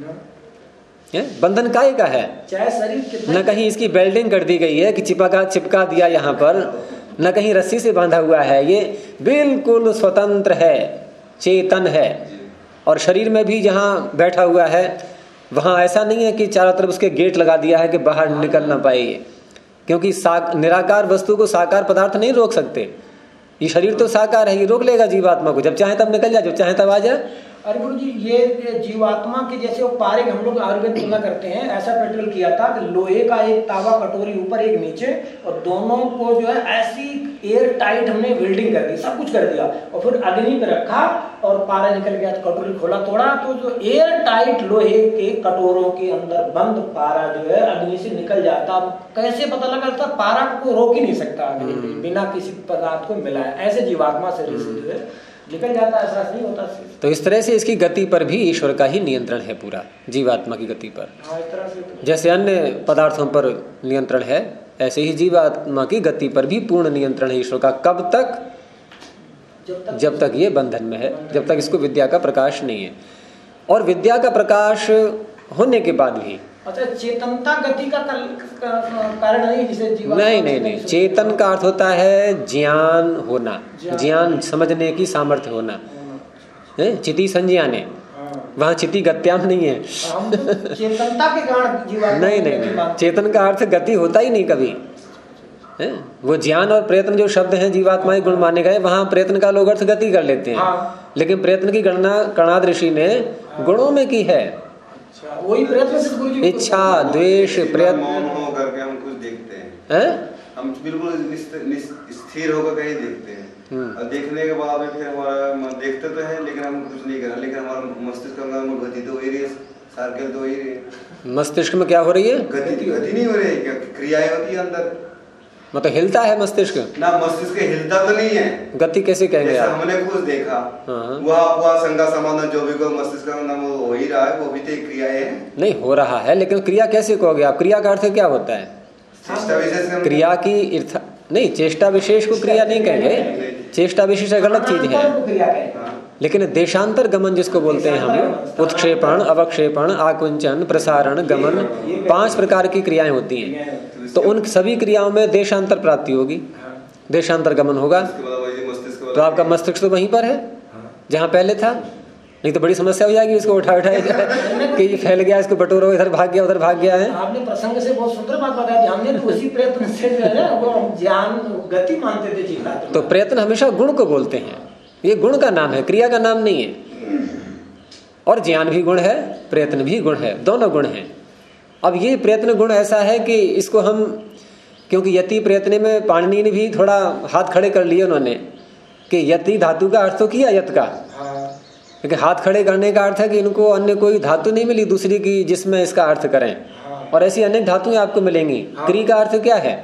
बंधन काय का है? चाहे शरीर न कहीं इसकी बेल्डिंग कर दी गई है कि चिपका दिया यहाँ पर, न कहीं रस्सी से बांधा हुआ है। ये बिल्कुल स्वतंत्र है, चेतन है। और शरीर में भी जहाँ बैठा हुआ है वहाँ ऐसा नहीं है कि चारों तरफ उसके गेट लगा दिया है कि बाहर निकल ना पाए ये, क्योंकि निराकार वस्तु को साकार पदार्थ नहीं रोक सकते। ये शरीर तो साकार है, ये रोक लेगा जीवात्मा को, जब चाहे तब निकल जाए, जब चाहे तब आ जाए। अरे गुरु जी, ये जीवात्मा के जैसे वो पारे हम लोग आयुर्वेद तुलना करते हैं, ऐसा पेट्रोल किया था कि लोहे का एक तावा, कटोरी ऊपर एक नीचे, और दोनों को जो है ऐसी एयर टाइट हमने वेल्डिंग कर दी, सब कुछ कर दिया, और फिर अग्नि पे रखा और पारा निकल गया तो कटोरी खोला तोड़ा, तो जो एयर टाइट लोहे के कटोरों के अंदर बंद पारा जो है अग्नि से निकल जाता। कैसे पता लगा? पारा को रोक ही नहीं सकता अग्नि बिना किसी पदार्थ को मिलाया। ऐसे जीवात्मा शरीर से जो है निकल जाता, ऐसा नहीं होता। तो इस तरह से इसकी गति पर भी ईश्वर का ही नियंत्रण है पूरा, जीवात्मा की गति पर। इस तरह से जैसे अन्य पदार्थों पर नियंत्रण है, ऐसे ही जीवात्मा की गति पर भी पूर्ण नियंत्रण है ईश्वर का। कब तक? जब तक ये बंधन में है, जब तक इसको विद्या का प्रकाश नहीं है। और विद्या का प्रकाश होने के बाद भी अच्छा, चेतनता गति का कारण नहीं, जिसे जीवन नहीं। चेतन का अर्थ होता है ज्ञान होना, ज्ञान समझने की सामर्थ्य होना। चिति संज्ञाने, वहाँ चिति गत्याम नहीं है। चेतनता के कारण जीवन नहीं, चेतन का अर्थ गति होता ही नहीं कभी। वो ज्ञान और प्रयत्न जो शब्द हैं जीवात्मा गुण माने गए, वहाँ प्रयत्न का लोग अर्थ गति कर लेते हैं। लेकिन प्रयत्न की गणना कणाद ऋषि ने गुणों में की है। वही प्रयत्न, इच्छा, द्वेष, प्रयत्न। मौन हो करके हम कुछ देखते हैं, हम बिल्कुल स्थिर होकर कहीं देखते हैं, और देखने के बाद फिर हमारा देखते तो है लेकिन हम कुछ नहीं कर रहे, लेकिन हमारा मस्तिष्क का गति तो हो ही रही है, सार्केल तो हो ही रही है। मस्तिष्क में क्या हो रही है? गति नहीं हो रही है, क्रियाएं होती है अंदर। मतलब हिलता है मस्तिष्क ना, मस्तिष्क हिलता तो नहीं है। गति कैसे कहेंगे आप? हमने कुछ देखा, वह संगा समाधान जो भी को मस्तिष्क का नाम हो ही रहा है, वो भी तो क्रियाएं है। नहीं हो रहा है, लेकिन क्रिया कैसे कहोगे आप? क्रिया का अर्थ क्या होता है? क्रिया की नहीं, चेष्टा विशेष को क्रिया नहीं कहेंगे, चेष्टा विशेष एक अलग चीज है। लेकिन देशांतर गमन जिसको बोलते हैं हम, उत्क्षेपण, अवक्षेपण, आकुंचन, प्रसारण, गमन, 5 प्रकार की क्रियाएं होती हैं। तो उन सभी क्रियाओं में देशांतर प्राप्ति होगी, देशांतर गमन होगा। तो आपका मस्तिष्क तो वहीं पर है जहाँ पहले था, नहीं तो बड़ी समस्या हो जाएगी। इसको उठाए कि ये फैल गया, इसको बटोरो, इधर भाग गया, उधर भाग गया है। आपने प्रसंग से बहुत सुंदर बात बताई। हमने तो उसी प्रयत्न से जो है वो ज्ञान गति मानते थे जी। तो प्रयत्न हमेशा गुण को बोलते हैं, ये गुण का नाम है, क्रिया का नाम नहीं है। और ज्ञान भी गुण है, प्रयत्न भी गुण है, दोनों गुण हैं। अब ये प्रयत्न गुण ऐसा है कि इसको हम, क्योंकि यति प्रयत्न में पाणिनि ने भी थोड़ा हाथ खड़े कर लिए उन्होंने कि यति धातु का अर्थ तो किया यत का, क्योंकि हाथ खड़े करने का अर्थ है कि इनको अन्य कोई धातु नहीं मिली दूसरी की जिसमें इसका अर्थ करें। और ऐसी अनेक धातुएं आपको मिलेंगी। क्री का अर्थ क्या है?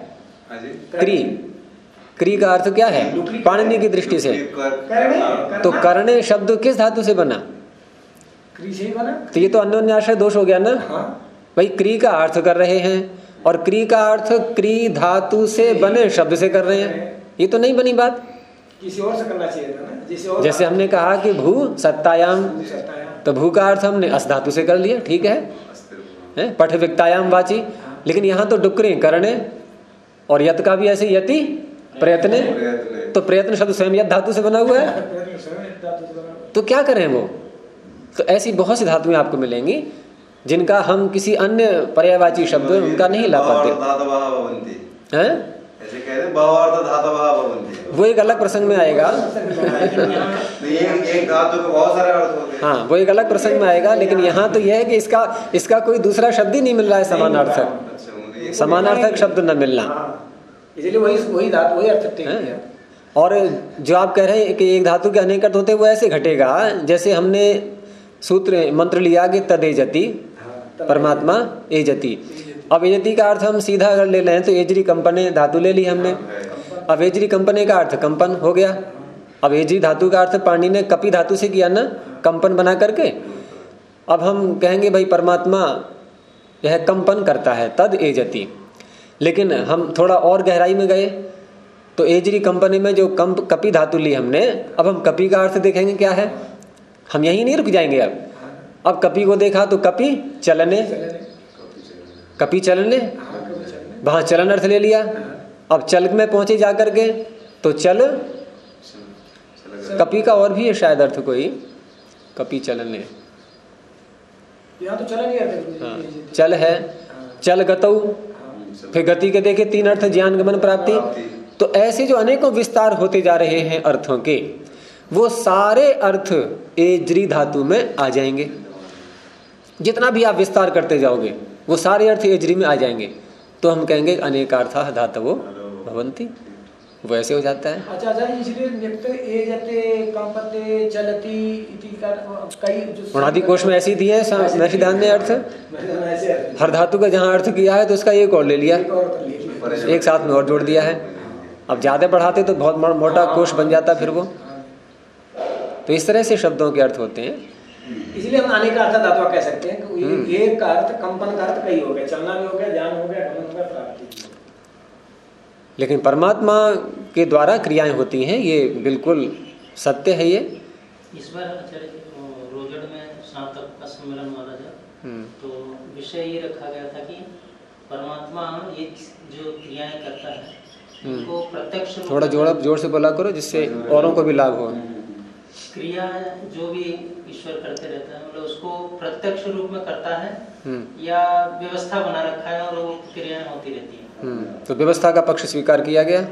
क्री का अर्थ क्या है पाणिनि की दृष्टि से? तो करणे शब्द किस धातु से बना? तो ये तो अन्योन्याश्रय दोष हो गया ना। भाई क्री का अर्थ कर रहे हैं और क्री का अर्थ क्री धातु से बने शब्द से कर रहे हैं, ये तो नहीं बनी बात। किसी और से करना चाहिए था ना। जैसे हमने कहा कि भू सत्तायाम, तो भू का अर्थ हमने अस धातु से कर लिया, ठीक है, पठ विक्तायाम वाची। लेकिन यहाँ तो डुक्रे करणे और यत का भी ऐसे यति प्रयत्न, तो प्रयत्न शब्द स्वयं यत धातु से बना हुआ है। तो क्या करें वो? तो ऐसी बहुत सी धातुएं आपको मिलेंगी जिनका हम किसी अन्य पर्यायवाची शब्द उनका नहीं ला पाते हैं। वो एक अलग प्रसंग में आएगा। हाँ, वो एक अलग प्रसंग में आएगा। लेकिन यहाँ तो यह है कि इसका कोई दूसरा शब्द ही नहीं मिल रहा है समानार्थक, समानार्थक शब्द न मिलना, इसलिए वही धातु वही अर्थ है। और जो आप कह रहे हैं कि एक धातु के अनेक अर्थ होते हैं, वो ऐसे घटेगा जैसे हमने सूत्र मंत्र लिया कि तदेजति, परमात्मा एजति। अब एजति का अर्थ हम सीधा अगर ले लें तो एजरी कंपने धातु ले ली हमने। अब एजरी कंपने का अर्थ कंपन हो गया। अब एजरी धातु का अर्थ पाणिनि ने कपि धातु से किया ना, कंपन बना करके। अब हम कहेंगे भाई परमात्मा यह कंपन करता है, तद एजति। लेकिन हम थोड़ा और गहराई में गए तो एजरी कंपनी में जो कपि धातु ली हमने, अब हम कपि का अर्थ देखेंगे क्या है। हम यहीं नहीं रुक जाएंगे। अब कपि को देखा तो कपि चलने, कपि चलने, वहां चलन अर्थ ले लिया। अब चल में पहुंचे जाकर के तो चल, कपि का और भी है शायद अर्थ कोई, कपि चलने, यहाँ तो चलन ही अर्थ। हाँ, चल है, चल गतौ, फिर गति के देखे 3 अर्थ, ज्ञान गमन प्राप्ति। तो ऐसे जो अनेकों विस्तार होते जा रहे हैं अर्थों के, वो सारे अर्थ एजरी धातु में आ जाएंगे। जितना भी आप विस्तार करते जाओगे वो सारे अर्थ एजरी में आ जाएंगे। तो हम कहेंगे अनेकार्थाः धातवो भवन्ति, वो ऐसे हो जाता है। अच्छा, इसलिए नित्य एजते कंपते चलति इति का कई जो उणादि कोश में ऐसी दिए वैसे ध्यान में अर्थ, हर धातु का जहाँ अर्थ किया है तो उसका एक और ले लिया, एक साथ में और जोड़ दिया है। अब ज्यादा बढ़ाते तो बहुत मोटा कोश बन जाता फिर वो। तो इस तरह से शब्दों के अर्थ होते हैं। इसलिए हम अनेकार्थ धातु कह सकते हैं कि एक का अर्थ कंपन का अर्थ कई हो गया, चलना भी हो गया, ज्ञान हो गया, गमन हो गया, प्राप्ति। लेकिन परमात्मा के द्वारा क्रियाएं होती हैं, ये बिल्कुल सत्य है। ये इस बार आचार्य रोजड़ में स्नातक का सम्मेलन माना जाए तो विषय ये रखा गया था कि परमात्मा ये जो क्रियाएं करता है उनको प्रत्यक्ष, थोड़ा जोर से बोला करो जिससे औरों को भी लाभ हो। क्रिया जो भी ईश्वर करते रहता है, मतलब उसको प्रत्यक्ष रूप में करता है या व्यवस्था बना रखा है और वो क्रियाएं होती रहती हैं। तो व्यवस्था का पक्ष स्वीकार किया गया,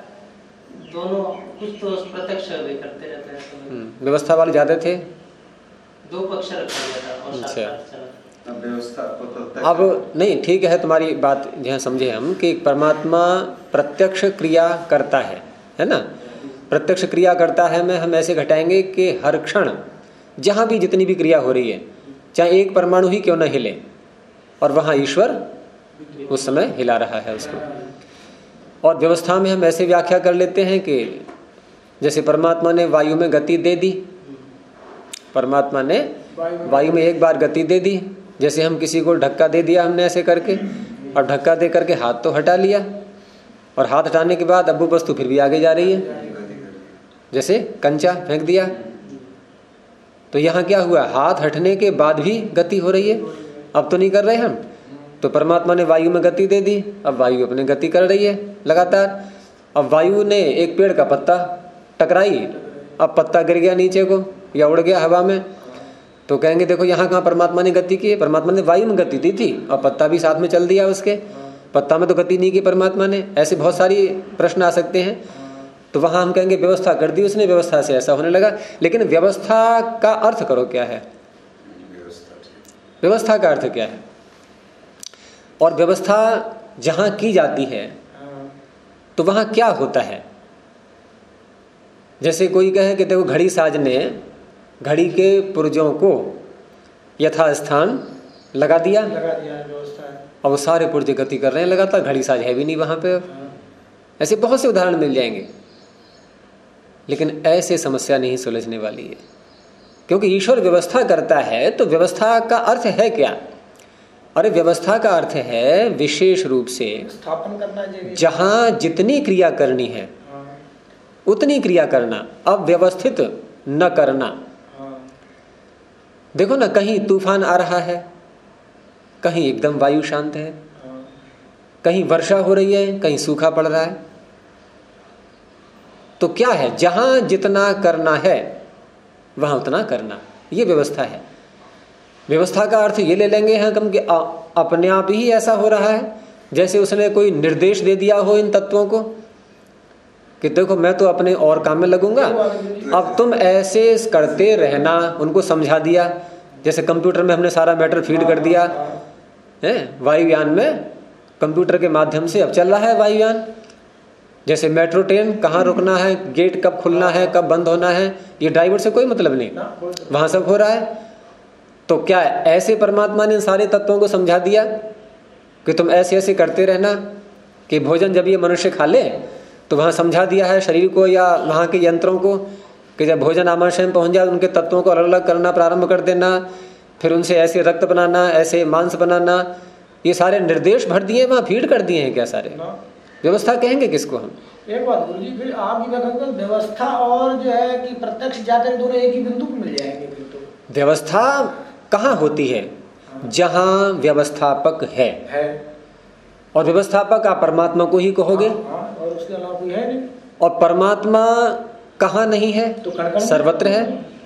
दोनों कुछ तो प्रत्यक्ष भी करते रहते हैं। व्यवस्था वाले ज्यादा थे, 2 पक्ष रखा गया था और साथ व्यवस्था। अब नहीं, ठीक है तुम्हारी बात, जहाँ समझे हम कि परमात्मा प्रत्यक्ष क्रिया करता है ना। प्रत्यक्ष क्रिया करता है में हम ऐसे घटाएंगे कि हर क्षण जहाँ भी जितनी भी क्रिया हो रही है, चाहे एक परमाणु ही क्यों न हिले, और वहाँ ईश्वर उस समय हिला रहा है उसको। और व्यवस्था में हम ऐसे व्याख्या कर लेते हैं कि जैसे परमात्मा ने वायु में गति दे दी, परमात्मा ने वायु में एक बार गति दे दी। जैसे हम किसी को धक्का दे दिया हमने ऐसे करके, और धक्का दे करके हाथ तो हटा लिया, और हाथ हटाने के बाद अब वो वस्तु फिर भी आगे जा रही है, जैसे कंचा फेंक दिया। तो यहाँ क्या हुआ, हाथ हटने के बाद भी गति हो रही है, अब तो नहीं कर रहे हम। तो परमात्मा ने वायु में गति दे दी, अब वायु अपनी गति कर रही है लगातार। अब वायु ने एक पेड़ का पत्ता टकराई, अब पत्ता गिर गया नीचे को या उड़ गया हवा में, तो कहेंगे देखो यहाँ कहाँ परमात्मा ने गति की है, परमात्मा ने वायु में गति दी थी और पत्ता भी साथ में चल दिया उसके, पत्ता में तो गति नहीं की परमात्मा ने। ऐसे बहुत सारी प्रश्न आ सकते हैं। तो वहाँ हम कहेंगे व्यवस्था कर दी उसने, व्यवस्था से ऐसा होने लगा। लेकिन व्यवस्था का अर्थ करो क्या है, व्यवस्था का अर्थ क्या है, और व्यवस्था जहाँ की जाती है तो वहाँ क्या होता है। जैसे कोई कहे कि देखो घड़ी साज ने घड़ी के पुर्जों को यथास्थान लगा दिया व्यवस्था है। और वो सारे पुर्ज गति कर रहे हैं लगातार, घड़ी साज है भी नहीं वहाँ पे। ऐसे बहुत से उदाहरण मिल जाएंगे। लेकिन ऐसे समस्या नहीं सुलझने वाली है, क्योंकि ईश्वर व्यवस्था करता है तो व्यवस्था का अर्थ है क्या। अरे व्यवस्था का अर्थ है विशेष रूप से स्थापन करना, जहाँ जितनी क्रिया करनी है उतनी क्रिया करना, अव्यवस्थित न करना। देखो ना, कहीं तूफान आ रहा है, कहीं एकदम वायु शांत है, कहीं वर्षा हो रही है, कहीं सूखा पड़ रहा है। तो क्या है, जहां जितना करना है वहां उतना करना, ये व्यवस्था है। व्यवस्था का अर्थ ये ले लेंगे हम कि अपने आप ही ऐसा हो रहा है, जैसे उसने कोई निर्देश दे दिया हो इन तत्वों को कि देखो मैं तो अपने और काम में लगूंगा, अब तुम ऐसे करते रहना। उनको समझा दिया, जैसे कंप्यूटर में हमने सारा मैटर फीड कर दिया है, वायुयान में कंप्यूटर के माध्यम से अब चल रहा है वायुयान। जैसे मेट्रो ट्रेन कहाँ रुकना है, गेट कब खुलना है, कब बंद होना है, ये ड्राइवर से कोई मतलब नहीं, वहां सब हो रहा है। तो क्या ऐसे परमात्मा ने सारे तत्वों को समझा दिया कि तुम ऐसे ऐसे करते रहना, कि भोजन जब ये मनुष्य खा ले तो वहाँ समझा दिया है शरीर को या वहाँ के यंत्रों को कि जब भोजन आमाशय में पहुँच जाए उनके तत्वों को अलग अलग करना प्रारंभ कर देना, फिर उनसे ऐसे रक्त बनाना, ऐसे मांस बनाना, ये सारे निर्देश भर दिए, वहाँ फीड कर दिए हैं क्या सारे। व्यवस्था कहेंगे किसको हम। एक बात गुरु जी, फिर आप ये कहते हैं व्यवस्था और जो है कि प्रत्यक्ष जाकर दोनों एक ही बिंदु पर मिल जाएंगे। फिर तो व्यवस्था कहाँ होती है, जहाँ व्यवस्थापक है। और व्यवस्थापक आप परमात्मा को ही कहोगे, और उसके अलावा कोई है नहीं। और परमात्मा कहाँ नहीं है, तो सर्वत्र है।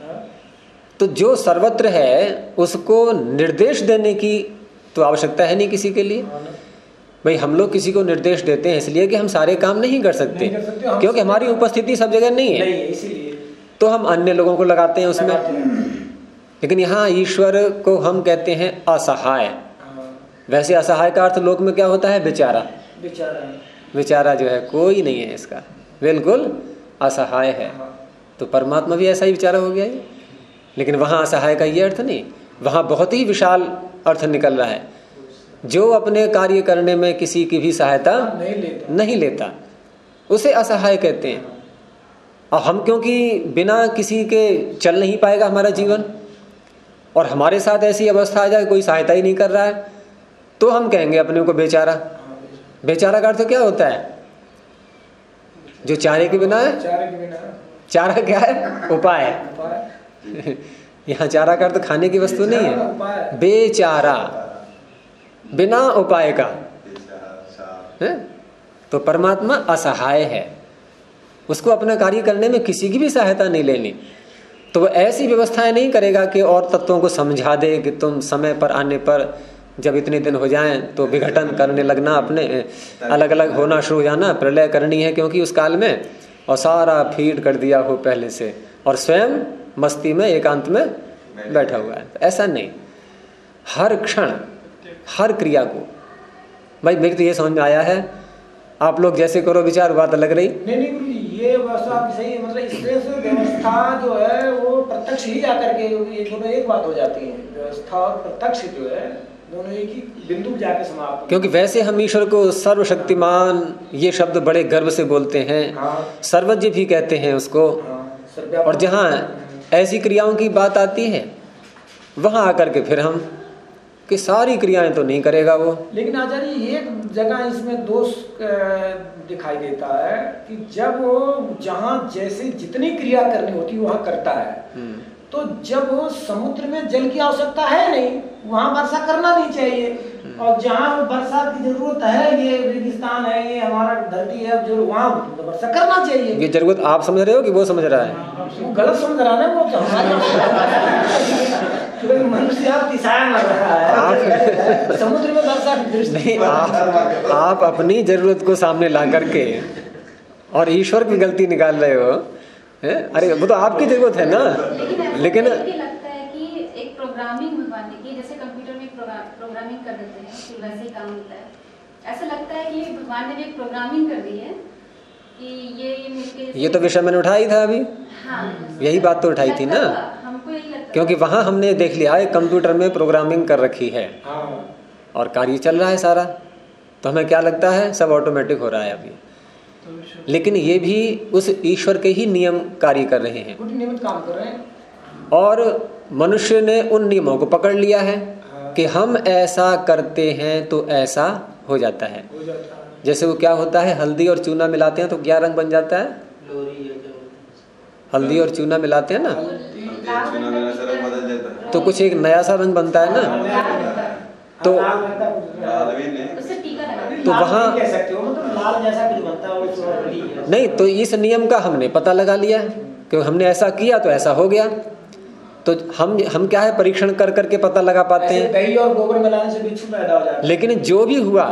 तो जो सर्वत्र है उसको निर्देश देने की तो आवश्यकता है नहीं किसी के लिए। भाई हम लोग किसी को निर्देश देते हैं इसलिए कि हम सारे काम नहीं कर सकते, क्योंकि हमारी उपस्थिति सब जगह नहीं है, इसीलिए तो हम अन्य लोगों को लगाते हैं उसमें। लेकिन यहाँ ईश्वर को हम कहते हैं असहाय। वैसे असहाय का अर्थ लोक में क्या होता है, बेचारा। बेचारा जो है कोई नहीं है इसका, बिल्कुल असहाय है। तो परमात्मा भी ऐसा ही बेचारा हो गया है। लेकिन वहाँ असहाय का ये अर्थ नहीं, वहाँ बहुत ही विशाल अर्थ निकल रहा है। जो अपने कार्य करने में किसी की भी सहायता नहीं लेता उसे असहाय कहते हैं। और हम क्योंकि बिना किसी के चल नहीं पाएगा हमारा जीवन, और हमारे साथ ऐसी अवस्था आ जाए कोई सहायता ही नहीं कर रहा है, तो हम कहेंगे अपने को बेचारा। बेचारा का अर्थ क्या होता है, जो चारे के बिना है। चारा क्या है, उपाय। यहाँ चारा का अर्थ खाने की वस्तु नहीं है, बेचारा, बिना उपाय का है। तो परमात्मा असहाय है, उसको अपना कार्य करने में किसी की भी सहायता नहीं लेनी। तो वो ऐसी व्यवस्थाएं नहीं करेगा कि और तत्वों को समझा दे कि तुम समय पर आने पर जब इतने दिन हो जाएं तो विघटन करने लगना, अपने अलग अलग होना शुरू हो जाना, प्रलय करनी है क्योंकि उस काल में, और सारा फीड कर दिया हो पहले से, और स्वयं मस्ती में एकांत में बैठा हुआ है। ऐसा नहीं, हर क्षण हर क्रिया को, भाई मेरी तो ये समझ में आया है, आप लोग जैसे करो विचार, बात अलग रही। नहीं गुरु जी, ये व्यवस्था सही है। मतलब इससे से व्यवस्था जो है वो प्रत्यक्ष ही जाकर के, ये दोनों एक बात हो जाती है। व्यवस्था और प्रत्यक्ष जो है दोनों एक ही बिंदु जाके समाप्त। क्योंकि वैसे हम ईश्वर को सर्वशक्तिमान, ये शब्द बड़े गर्व से बोलते हैं, सर्वज्ञ भी कहते हैं उसको। और जहाँ ऐसी क्रियाओं की बात आती है वहाँ आकर के फिर हम कि सारी क्रियाएं तो नहीं करेगा वो। लेकिन आचार्य एक जगह इसमें दोष दिखाई देता है कि जब वो जहाँ जैसे जितनी क्रिया करनी होती है वहाँ करता है, तो जब वो समुद्र में जल की आवश्यकता है नहीं, वहाँ वर्षा करना नहीं चाहिए, और जहाँ बरसात की जरूरत है, ये रेगिस्तान है, ये हमारा धरती है, जो वहाँ वर्षा करना चाहिए। ये जरूरत आप समझ रहे हो कि वो समझ रहा है? वो गलत समझ रहा है, वो मनुष्य आप किसान लग रहा है, समुद्र में वर्षा नहीं, आप अपनी जरूरत को सामने ला करके और ईश्वर की गलती निकाल रहे हो। अरे वो तो आपकी जरूरत है ना। लेकिन लगता है कि एक प्रोग्रामिंग भगवान ने की, जैसे कंप्यूटर में प्रोग्रामिंग कर देते हैं कि वैसे ही काम होता है। ऐसा लगता है कि भगवान ने भी एक प्रोग्रामिंग कर दी है कि ये मिलके। ये तो विषय मैंने उठाई था अभी। हाँ, यही बात तो उठाई थी ना, हमको यही लगता, क्योंकि वहाँ हमने देख लिया है कंप्यूटर में प्रोग्रामिंग कर रखी है और कार्य चल रहा है सारा, तो हमें क्या लगता है सब ऑटोमेटिक हो रहा है अभी। लेकिन ये भी उस ईश्वर के ही नियम कार्य कर रहे हैं, नियमित काम कर रहे हैं। और मनुष्य ने उन नियमों को पकड़ लिया है कि हम ऐसा करते हैं तो ऐसा हो जाता है। जैसे वो क्या होता है, हल्दी और चूना मिलाते हैं तो क्या रंग बन जाता है? हल्दी और चूना मिलाते हैं ना, तो कुछ एक नया सा रंग बनता है ना। तो वहाँ नहीं, तो इस नियम का हमने पता लगा लिया है कि हमने ऐसा किया तो ऐसा हो गया। तो हम क्या है, परीक्षण कर करके पता लगा पाते हैं। दही और गोबर मिलाने से बिच्छू पैदा हो जाता है। लेकिन जो भी हुआ,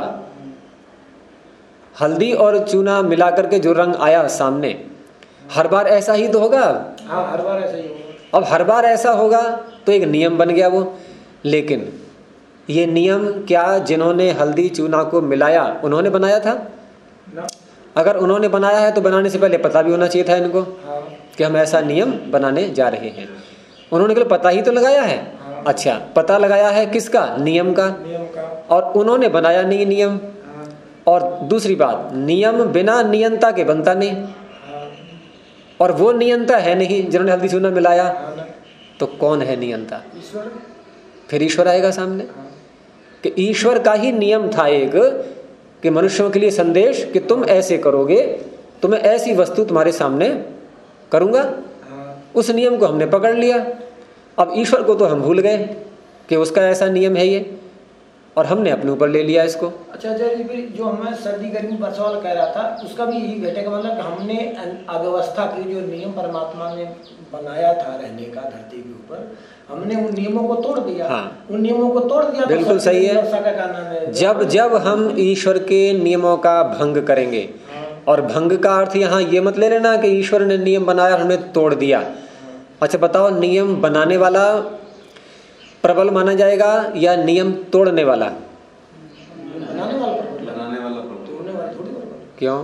हल्दी और चूना मिला करके जो रंग आया सामने, हर बार ऐसा ही तो होगा। हाँ, हर बार ऐसा ही होगा। अब हर बार ऐसा होगा तो एक नियम बन गया वो। लेकिन ये नियम क्या जिन्होंने हल्दी चूना को मिलाया उन्होंने बनाया था? अगर उन्होंने बनाया है तो बनाने से पहले पता भी होना चाहिए था इनको कि हम ऐसा नियम बनाने जा रहे हैं। उन्होंने केवल पता ही तो लगाया है। अच्छा, पता लगाया है किसका? नियम का। और उन्होंने बनाया नहीं नियम। और दूसरी बात, नियम बिना नियंता के बनता नहीं, और वो नियंता है नहीं जिन्होंने हल्दी चूना मिलाया। तो कौन है नियंता? ईश्वर। फिर ईश्वर आएगा सामने कि ईश्वर का ही नियम था एक, कि मनुष्यों के लिए संदेश कि तुम ऐसे करोगे तो मैं ऐसी वस्तु तुम्हारे सामने करूंगा। उस नियम को हमने पकड़ लिया। अब ईश्वर को तो हम भूल गए कि उसका ऐसा नियम है ये, और हमने अपने ऊपर ले लिया इसको। अच्छा जी, फिर जो हमें सर्दी गर्मी वर्षा वाला कह रहा था, उसका भी यही घटेगा, मतलब हमने अव्यवस्था की जो नियम परमात्मा ने बनाया था रहने का धरती के ऊपर, हमने उन नियमों को तोड़ दिया। हाँ, उन नियमों को तोड़ दिया। बिल्कुल सही है। जब हम ईश्वर के नियमों का भंग करेंगे, और भंग का अर्थ यहाँ ये मत ले लेना कि ईश्वर ने नियम बनाया और हमने तोड़ दिया। अच्छा बताओ, नियम बनाने वाला प्रबल माना जाएगा या नियम तोड़ने वाला? बनाने वाला तोड़ने वाला थोड़ी प्रबल। क्यों?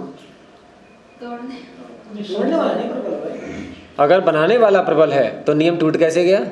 तोड़ने वाला नहीं प्रबल भाई। अगर बनाने वाला प्रबल है तो नियम टूट कैसे गया?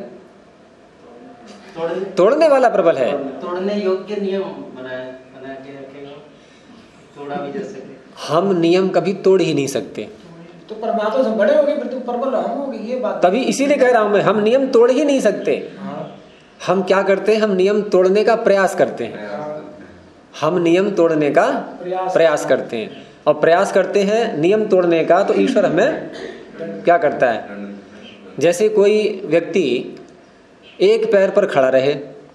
तोड़ने वाला प्रबल है। तोड़ने योग्य नियम बना के रखेगा, तोड़ा भी जा सके। हम नियम कभी तोड़ ही नहीं सकते। तो परमात्मा से बड़े हो गए, फिर तो प्रबल हम हो गए, ये बात। तभी इसीलिए कह रहा हूं मैं, हम नियम तोड़ ही नहीं सकते। हम क्या करते हैं? हम नियम तोड़ने का प्रयास करते हैं। हम नियम तोड़ने का प्रयास करते हैं, और प्रयास करते हैं नियम तोड़ने का, तो ईश्वर हमें क्या करता है? जैसे कोई व्यक्ति एक पैर पर खड़ा रहे,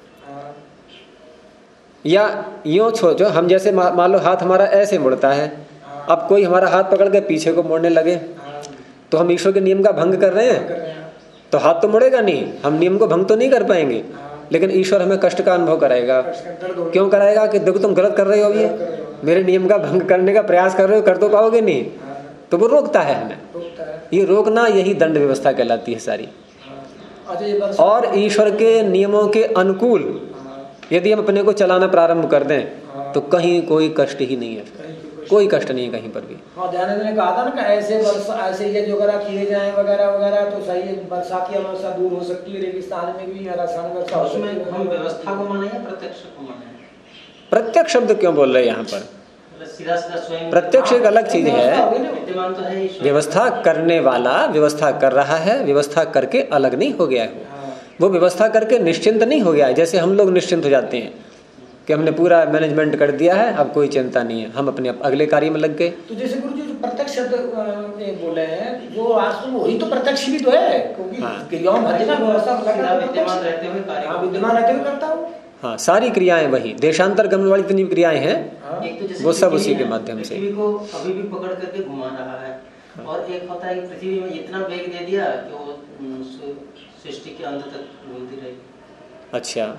या यूं सोचो, हम जैसे मान लो हाथ हमारा ऐसे मुड़ता है, अब कोई हमारा हाथ पकड़ के पीछे को मोड़ने लगे तो हम ईश्वर के नियम का भंग कर रहे हैं। तो हाथ तो मुड़ेगा नहीं, हम नियम को भंग तो नहीं कर पाएंगे, लेकिन ईश्वर हमें कष्ट का अनुभव कराएगा। क्यों कराएगा? कि देखो तुम गलत कर रहे हो, अभी मेरे नियम का भंग करने का प्रयास कर रहे हो, कर तो पाओगे नहीं, तो वो रोकता है हमें। ये रोकना, यही दंड व्यवस्था कहलाती है सारी। और ईश्वर के नियमों के अनुकूल यदि हम अपने को चलाना प्रारंभ कर दें तो कहीं कोई कष्ट ही नहीं है, कोई कष्ट नहीं है कहीं पर भी। हाँ, ध्यान ने कहा था ना कि ऐसे ये जो वगैरह किए जाए वगैरह वगैरह तो सही है, बरसात की अवस्था दूर हो सकती है, रेगिस्तान में भी रासायनिक वर्षा हो सकती है। हम व्यवस्था को माने या प्रत्यक्ष को माने? प्रत्यक्ष शब्द क्यों बोल रहे हैं यहाँ पर? सीधा स्वयं प्रत्यक्ष एक अलग चीज है। विद्यमान तो है, व्यवस्था करने वाला व्यवस्था कर रहा है, व्यवस्था करके अलग नहीं हो गया है। वो व्यवस्था करके निश्चिंत नहीं हो गया है। जैसे हम लोग निश्चिंत हो जाते हैं कि हमने पूरा मैनेजमेंट कर दिया है, अब कोई चिंता नहीं है, हम अपने अगले कार्य में लग गए। तो जैसे गुरु जी जो प्रत्यक्ष शब्द बोले हैं, जो वास्तव में वही तो प्रत्यक्ष भी तो है, क्योंकि क्रियाओं में भजना व्यवस्था विद्यमान रहते हुए कार्य, विद्यमान रहते हुए करता हूँ। हाँ, सारी क्रियाएं वही, देशांतर गमन वाली जितनी क्रियाएं हैं तो वो सब उसी के माध्यम से। पृथ्वी को अभी भी पकड़ करके घुमा रहा है, और एक होता है कि पृथ्वी में इतना वेग दे दिया कि वो सृष्टि के अंत तक घूमती रहेगी। अच्छा,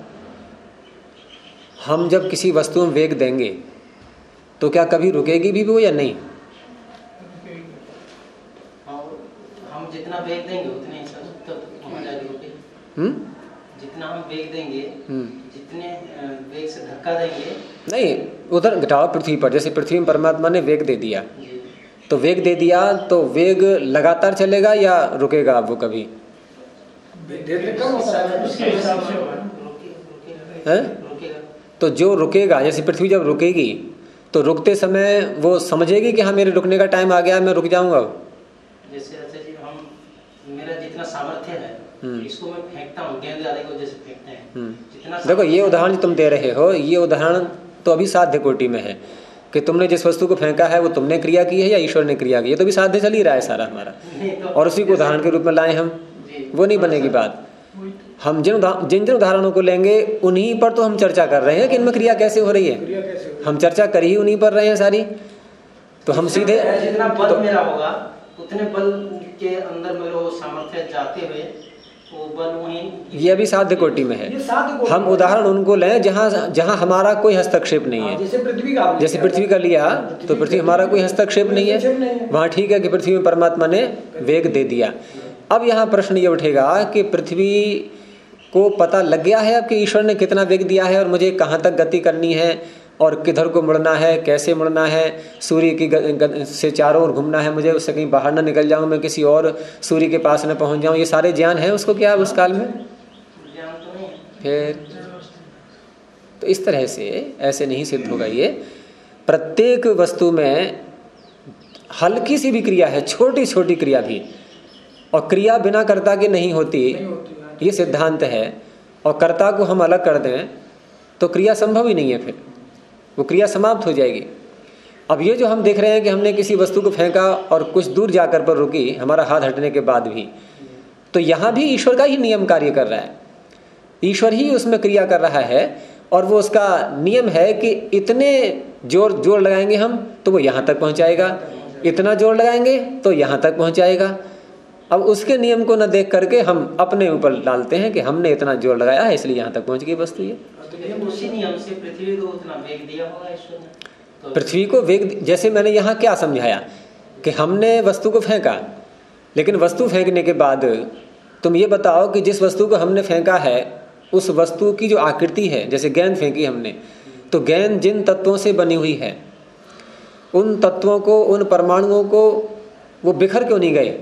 हम जब किसी वस्तु में वेग देंगे तो क्या कभी रुकेगी भी वो या नहीं? हम जितना वेग देंगे उतने ही तक वहाँ जाके रुकेगी। जितना हम वेग देंगे, जितने वेग से धक्का देंगे, नहीं उधर घटाओ पृथ्वी पर। जैसे पृथ्वी में परमात्मा ने वेग दे दिया, तो वेग दे दिया तो वेग लगातार चलेगा या रुकेगा वो कभी? तो जो रुकेगा, जैसे पृथ्वी जब रुकेगी तो रुकते समय वो समझेगी कि हाँ मेरे रुकने का टाइम आ गया, मैं रुक जाऊंगा। जैसे हम मेरा जितना सामर्थ्य है इसको मैं फेंकता हूँ, गेंद आदि को जैसे फेंकते हैं। देखो ये उदाहरण जो तुम दे रहे हो, ये उदाहरण तो अभी साध्य कोटि में है कि तुमने जिस वस्तु को फेंका है वो तुमने क्रिया की है या ईश्वर ने क्रिया की है, तो भी साध्य चल ही रहा है सारा हमारा, और उसी को उदाहरण के रूप में लाए हम, वो नहीं बनेगी बात। हम जिन जिन उदाहरणों को लेंगे उन्हीं पर तो हम चर्चा कर रहे हैं कि इनमें क्रिया कैसे हो रही है, हम चर्चा कर ही उन्हीं पर रहे हैं सारी। तो हम सीधे जितना बल मेरा होगा उतने बल के अंदर मेरे सामर्थ्य जाते हुए वो बल वहीं, ये अभी साध्य कोटि में है। हम उदाहरण उनको लें जहाँ हमारा कोई हस्तक्षेप नहीं है। जैसे पृथ्वी का लिया तो पृथ्वी हमारा कोई हस्तक्षेप नहीं है, वहाँ ठीक है कि पृथ्वी में परमात्मा ने वेग दे दिया। अब यहाँ प्रश्न ये उठेगा कि पृथ्वी को पता लग गया है अब कि ईश्वर ने कितना वेग दिया है और मुझे कहाँ तक गति करनी है और किधर को मुड़ना है, कैसे मुड़ना है, सूर्य की से चारों ओर घूमना है मुझे, उससे कहीं बाहर ना निकल जाऊं, मैं किसी और सूर्य के पास न पहुंच जाऊं, ये सारे ज्ञान है उसको क्या उस काल में? फिर तो इस तरह से ऐसे नहीं सिद्ध होगा। ये प्रत्येक वस्तु में हल्की सी भी क्रिया है, छोटी छोटी क्रिया भी, और क्रिया बिना कर्ता के नहीं होती, ये सिद्धांत है। और कर्ता को हम अलग कर दें तो क्रिया संभव ही नहीं है, फिर वो क्रिया समाप्त हो जाएगी। अब ये जो हम देख रहे हैं कि हमने किसी वस्तु को फेंका और कुछ दूर जाकर पर रुकी हमारा हाथ हटने के बाद भी, तो यहाँ भी ईश्वर का ही नियम कार्य कर रहा है, ईश्वर ही उसमें क्रिया कर रहा है। और वो उसका नियम है कि इतने जोर लगाएंगे हम तो वो यहाँ तक पहुँचाएगा, इतना जोर लगाएंगे तो यहाँ तक पहुँचाएगा। अब उसके नियम को न देख करके हम अपने ऊपर डालते हैं कि हमने इतना जोर लगाया है इसलिए यहाँ तक पहुँच गई वस्तु। ये उसी नियम से पृथ्वी को उतना वेग दिया होगा ईश्वर ने, तो पृथ्वी को वेग, जैसे मैंने यहाँ क्या समझाया कि हमने वस्तु को फेंका, लेकिन वस्तु फेंकने के बाद तुम ये बताओ कि जिस वस्तु को हमने फेंका है उस वस्तु की जो आकृति है, जैसे गेंद फेंकी हमने, तो गेंद जिन तत्वों से बनी हुई है उन तत्वों को, उन परमाणुओं को वो बिखर क्यों नहीं गए?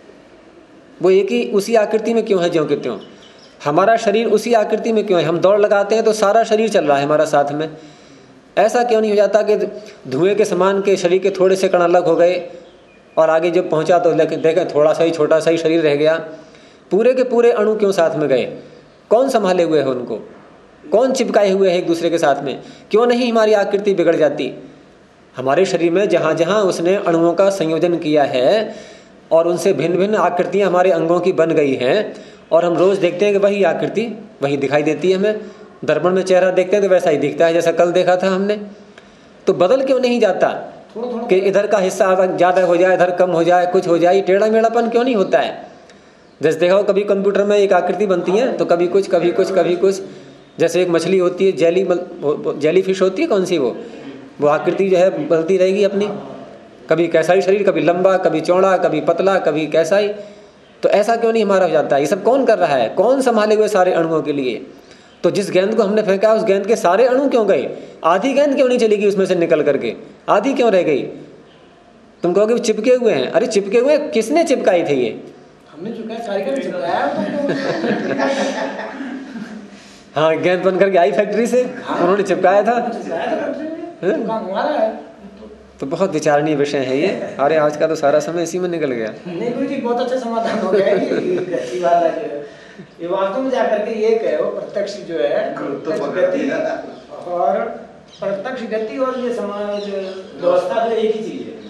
वो एक ही उसी आकृति में क्यों है ज्यों के त्यों? हमारा शरीर उसी आकृति में क्यों है? हम दौड़ लगाते हैं तो सारा शरीर चल रहा है हमारा साथ में। ऐसा क्यों नहीं हो जाता कि धुएं के समान के शरीर के थोड़े से कण अलग हो गए और आगे जब पहुंचा तो देखें थोड़ा सा ही छोटा सा ही शरीर रह गया? पूरे के पूरे अणु क्यों साथ में गए? कौन संभाले हुए है उनको? कौन चिपकाए हुए है एक दूसरे के साथ में? क्यों नहीं हमारी आकृति बिगड़ जाती? हमारे शरीर में जहाँ जहाँ उसने अणुओं का संयोजन किया है और उनसे भिन्न भिन्न आकृतियाँ हमारे अंगों की बन गई हैं, और हम रोज़ देखते हैं कि वही आकृति वही दिखाई देती है हमें। दर्पण में चेहरा देखते हैं तो वैसा ही दिखता है जैसा कल देखा था हमने। तो बदल क्यों नहीं जाता कि इधर का हिस्सा ज़्यादा हो जाए, इधर कम हो जाए, कुछ हो जाए? टेढ़ा मेढ़ापन क्यों नहीं होता है? जैसे देखा हो कभी कंप्यूटर में एक आकृति बनती है तो कभी कुछ कभी कुछ कभी कुछ। जैसे एक मछली होती है, जेली फिश होती है, कौन सी वो आकृति जो है बदलती रहेगी अपनी, कभी कैसा ही शरीर, कभी लंबा, कभी चौड़ा, कभी पतला, कभी कैसा ही। तो ऐसा क्यों नहीं हमारा हो जाता है? ये सब कौन कर रहा है? कौन संभाले हुए सारे अणुओं के लिए? तो जिस गेंद को हमने फेंका उस गेंद के सारे अणु क्यों गए? आधी गेंद क्यों नहीं चलेगी उसमें से निकल करके? आधी क्यों रह गई? तुम कहोगे चिपके हुए हैं। अरे चिपके हुए किसने चिपकाई थी? ये हमने चिपकाया। हाँ, गेंद बन करके आई फैक्ट्री से, उन्होंने चिपकाया था। तो बहुत विचारणीय विषय है ये। अरे आज का तो सारा समय इसी में निकल गया। नहीं गुरु जी, बहुत अच्छा समाधान हो गया। ये वास्तव में जाकर के ये कहो प्रत्यक्ष जो है प्रत्यक्ष गति और प्रत्यक्ष गति और ये समाज व्यवस्था तो एक ही चीज है।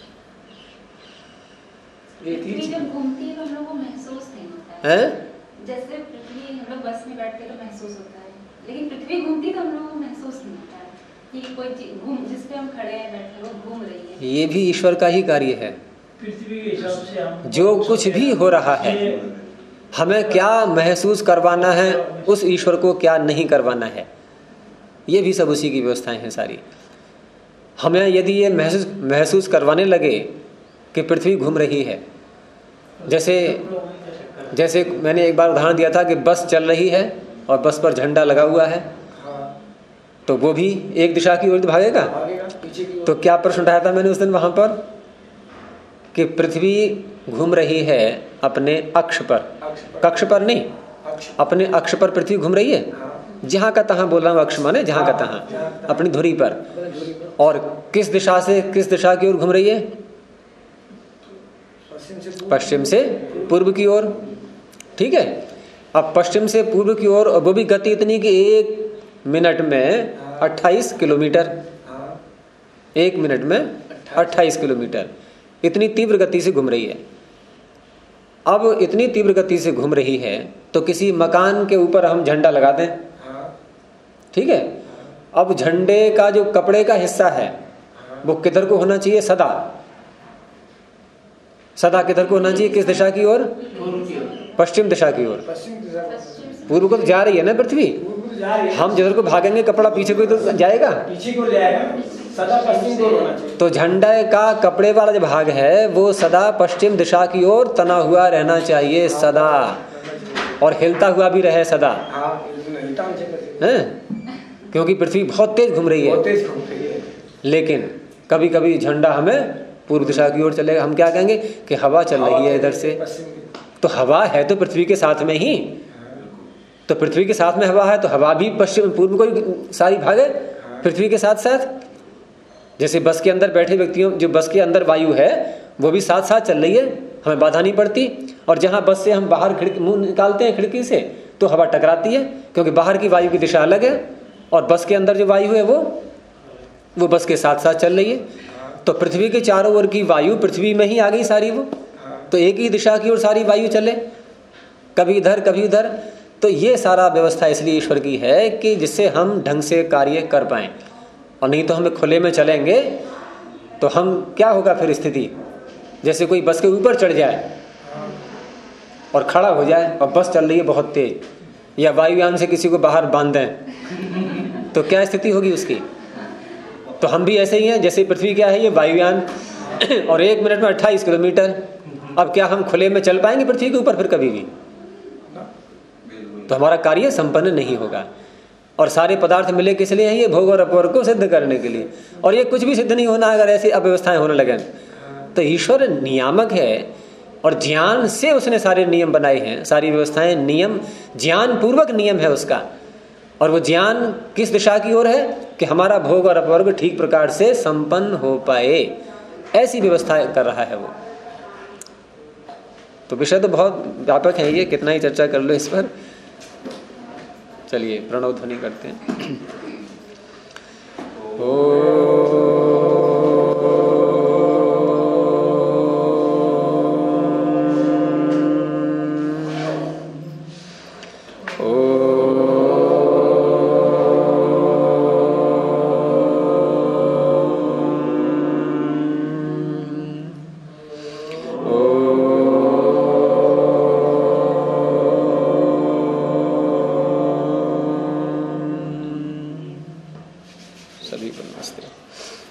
पृथ्वी जब घूमती है तो हम लोग को महसूस नहीं होता है। जैसे पृथ्वी हम लोग बस में बैठ के तो महसूस होता है, लेकिन पृथ्वी घूमती तो हम लोगों को महसूस नहीं होता है कि कोई चीज घूम जिस पे हम खड़े हैं बैठे वो घूम रही है। ये भी ईश्वर का ही कार्य है। पृथ्वी के हिसाब से हम जो कुछ भी हो रहा है हमें क्या महसूस करवाना है, उस ईश्वर को क्या नहीं करवाना है, ये भी सब उसी की व्यवस्थाएं हैं सारी। हमें यदि ये महसूस करवाने लगे कि पृथ्वी घूम रही है, जैसे मैंने एक बार उदाहरण दिया था कि बस चल रही है और बस पर झंडा लगा हुआ है, तो वो भी एक दिशा की ओर भागेगा। तो क्या प्रश्न उठाया था मैंने उस दिन वहां पर कि पृथ्वी घूम रही है अपने अक्ष पर, कक्ष पर नहीं, अपने अक्ष पर पृथ्वी घूम रही है। जहां का तहां बोल रहा हूं, अक्ष माने जहां का तहां, अपनी धुरी पर। और किस दिशा से किस दिशा की ओर घूम रही है? पश्चिम से पूर्व की ओर। ठीक है, अब पश्चिम से पूर्व की ओर, वो भी गति इतनी कि 1 मिनट में 28 किलोमीटर, 1 मिनट में 28 किलोमीटर, इतनी तीव्र गति से घूम रही है। अब इतनी तीव्र गति से घूम रही है तो किसी मकान के ऊपर हम झंडा लगा दें, ठीक है। अब झंडे का जो कपड़े का हिस्सा है वो किधर को होना चाहिए? सदा सदा किधर को होना चाहिए? किस दिशा की ओर? पश्चिम दिशा की ओर। पूर्व को तो जा रही है ना पृथ्वी, हम जिधर को भागेंगे कपड़ा पीछे को तो जाएगा, पीछे को जाएगा, सदा पश्चिम को होना चाहिए। तो झंडे का कपड़े वाला जो भाग है वो सदा पश्चिम दिशा की ओर तना हुआ रहना चाहिए सदा, और हिलता हुआ भी रहे सदा, है? क्योंकि पृथ्वी बहुत तेज घूम रही है। लेकिन कभी कभी झंडा हमें पूर्व दिशा की ओर चलेगा, हम क्या कहेंगे कि हवा चल रही है इधर से। तो हवा है तो पृथ्वी के साथ में ही, तो पृथ्वी के साथ में हवा है तो हवा भी पश्चिम पूर्व को सारी भागे पृथ्वी के साथ साथ। जैसे बस के अंदर बैठे व्यक्तियों, जो बस के अंदर वायु है वो भी साथ साथ चल रही है, हमें बाधा नहीं पड़ती। और जहाँ बस से हम बाहर खिड़की मुंह निकालते हैं खिड़की से तो हवा टकराती है, क्योंकि बाहर की वायु की दिशा अलग है और बस के अंदर जो वायु है वो बस के साथ साथ चल रही है। तो पृथ्वी के चारों ओर की वायु पृथ्वी में ही आ गई सारी, वो तो एक ही दिशा की ओर सारी वायु चले, कभी इधर कभी उधर। तो ये सारा व्यवस्था इसलिए ईश्वर की है कि जिससे हम ढंग से कार्य कर पाएं, और नहीं तो हमें खुले में चलेंगे तो हम क्या होगा फिर स्थिति? जैसे कोई बस के ऊपर चढ़ जाए और खड़ा हो जाए और बस चल रही है बहुत तेज, या वायुयान से किसी को बाहर बांध दें तो क्या स्थिति होगी उसकी? तो हम भी ऐसे ही हैं, जैसे पृथ्वी क्या है, ये वायुयान और 1 मिनट में 28 किलोमीटर। अब क्या हम खुले में चल पाएंगे पृथ्वी के ऊपर फिर कभी भी? तो हमारा कार्य संपन्न नहीं होगा। और सारे पदार्थ मिले किस लिए हैं? ये भोग और अपवर्ग को सिद्ध करने के लिए। और ये कुछ भी सिद्ध नहीं होना अगर ऐसी अव्यवस्थाएं होने लगे। तो ईश्वर नियामक है और ज्ञान से उसने सारे नियम बनाए हैं, सारी व्यवस्थाएं नियम, ज्ञान पूर्वक नियम है उसका। और वो ज्ञान किस दिशा की ओर है कि हमारा भोग और अपवर्ग ठीक प्रकार से संपन्न हो पाए, ऐसी व्यवस्था कर रहा है वो। तो विषय तो बहुत व्यापक है, ये कितना ही चर्चा कर लो इस पर। चलिए प्रणव ध्वनि करते हैं। सभी को नमस्ते।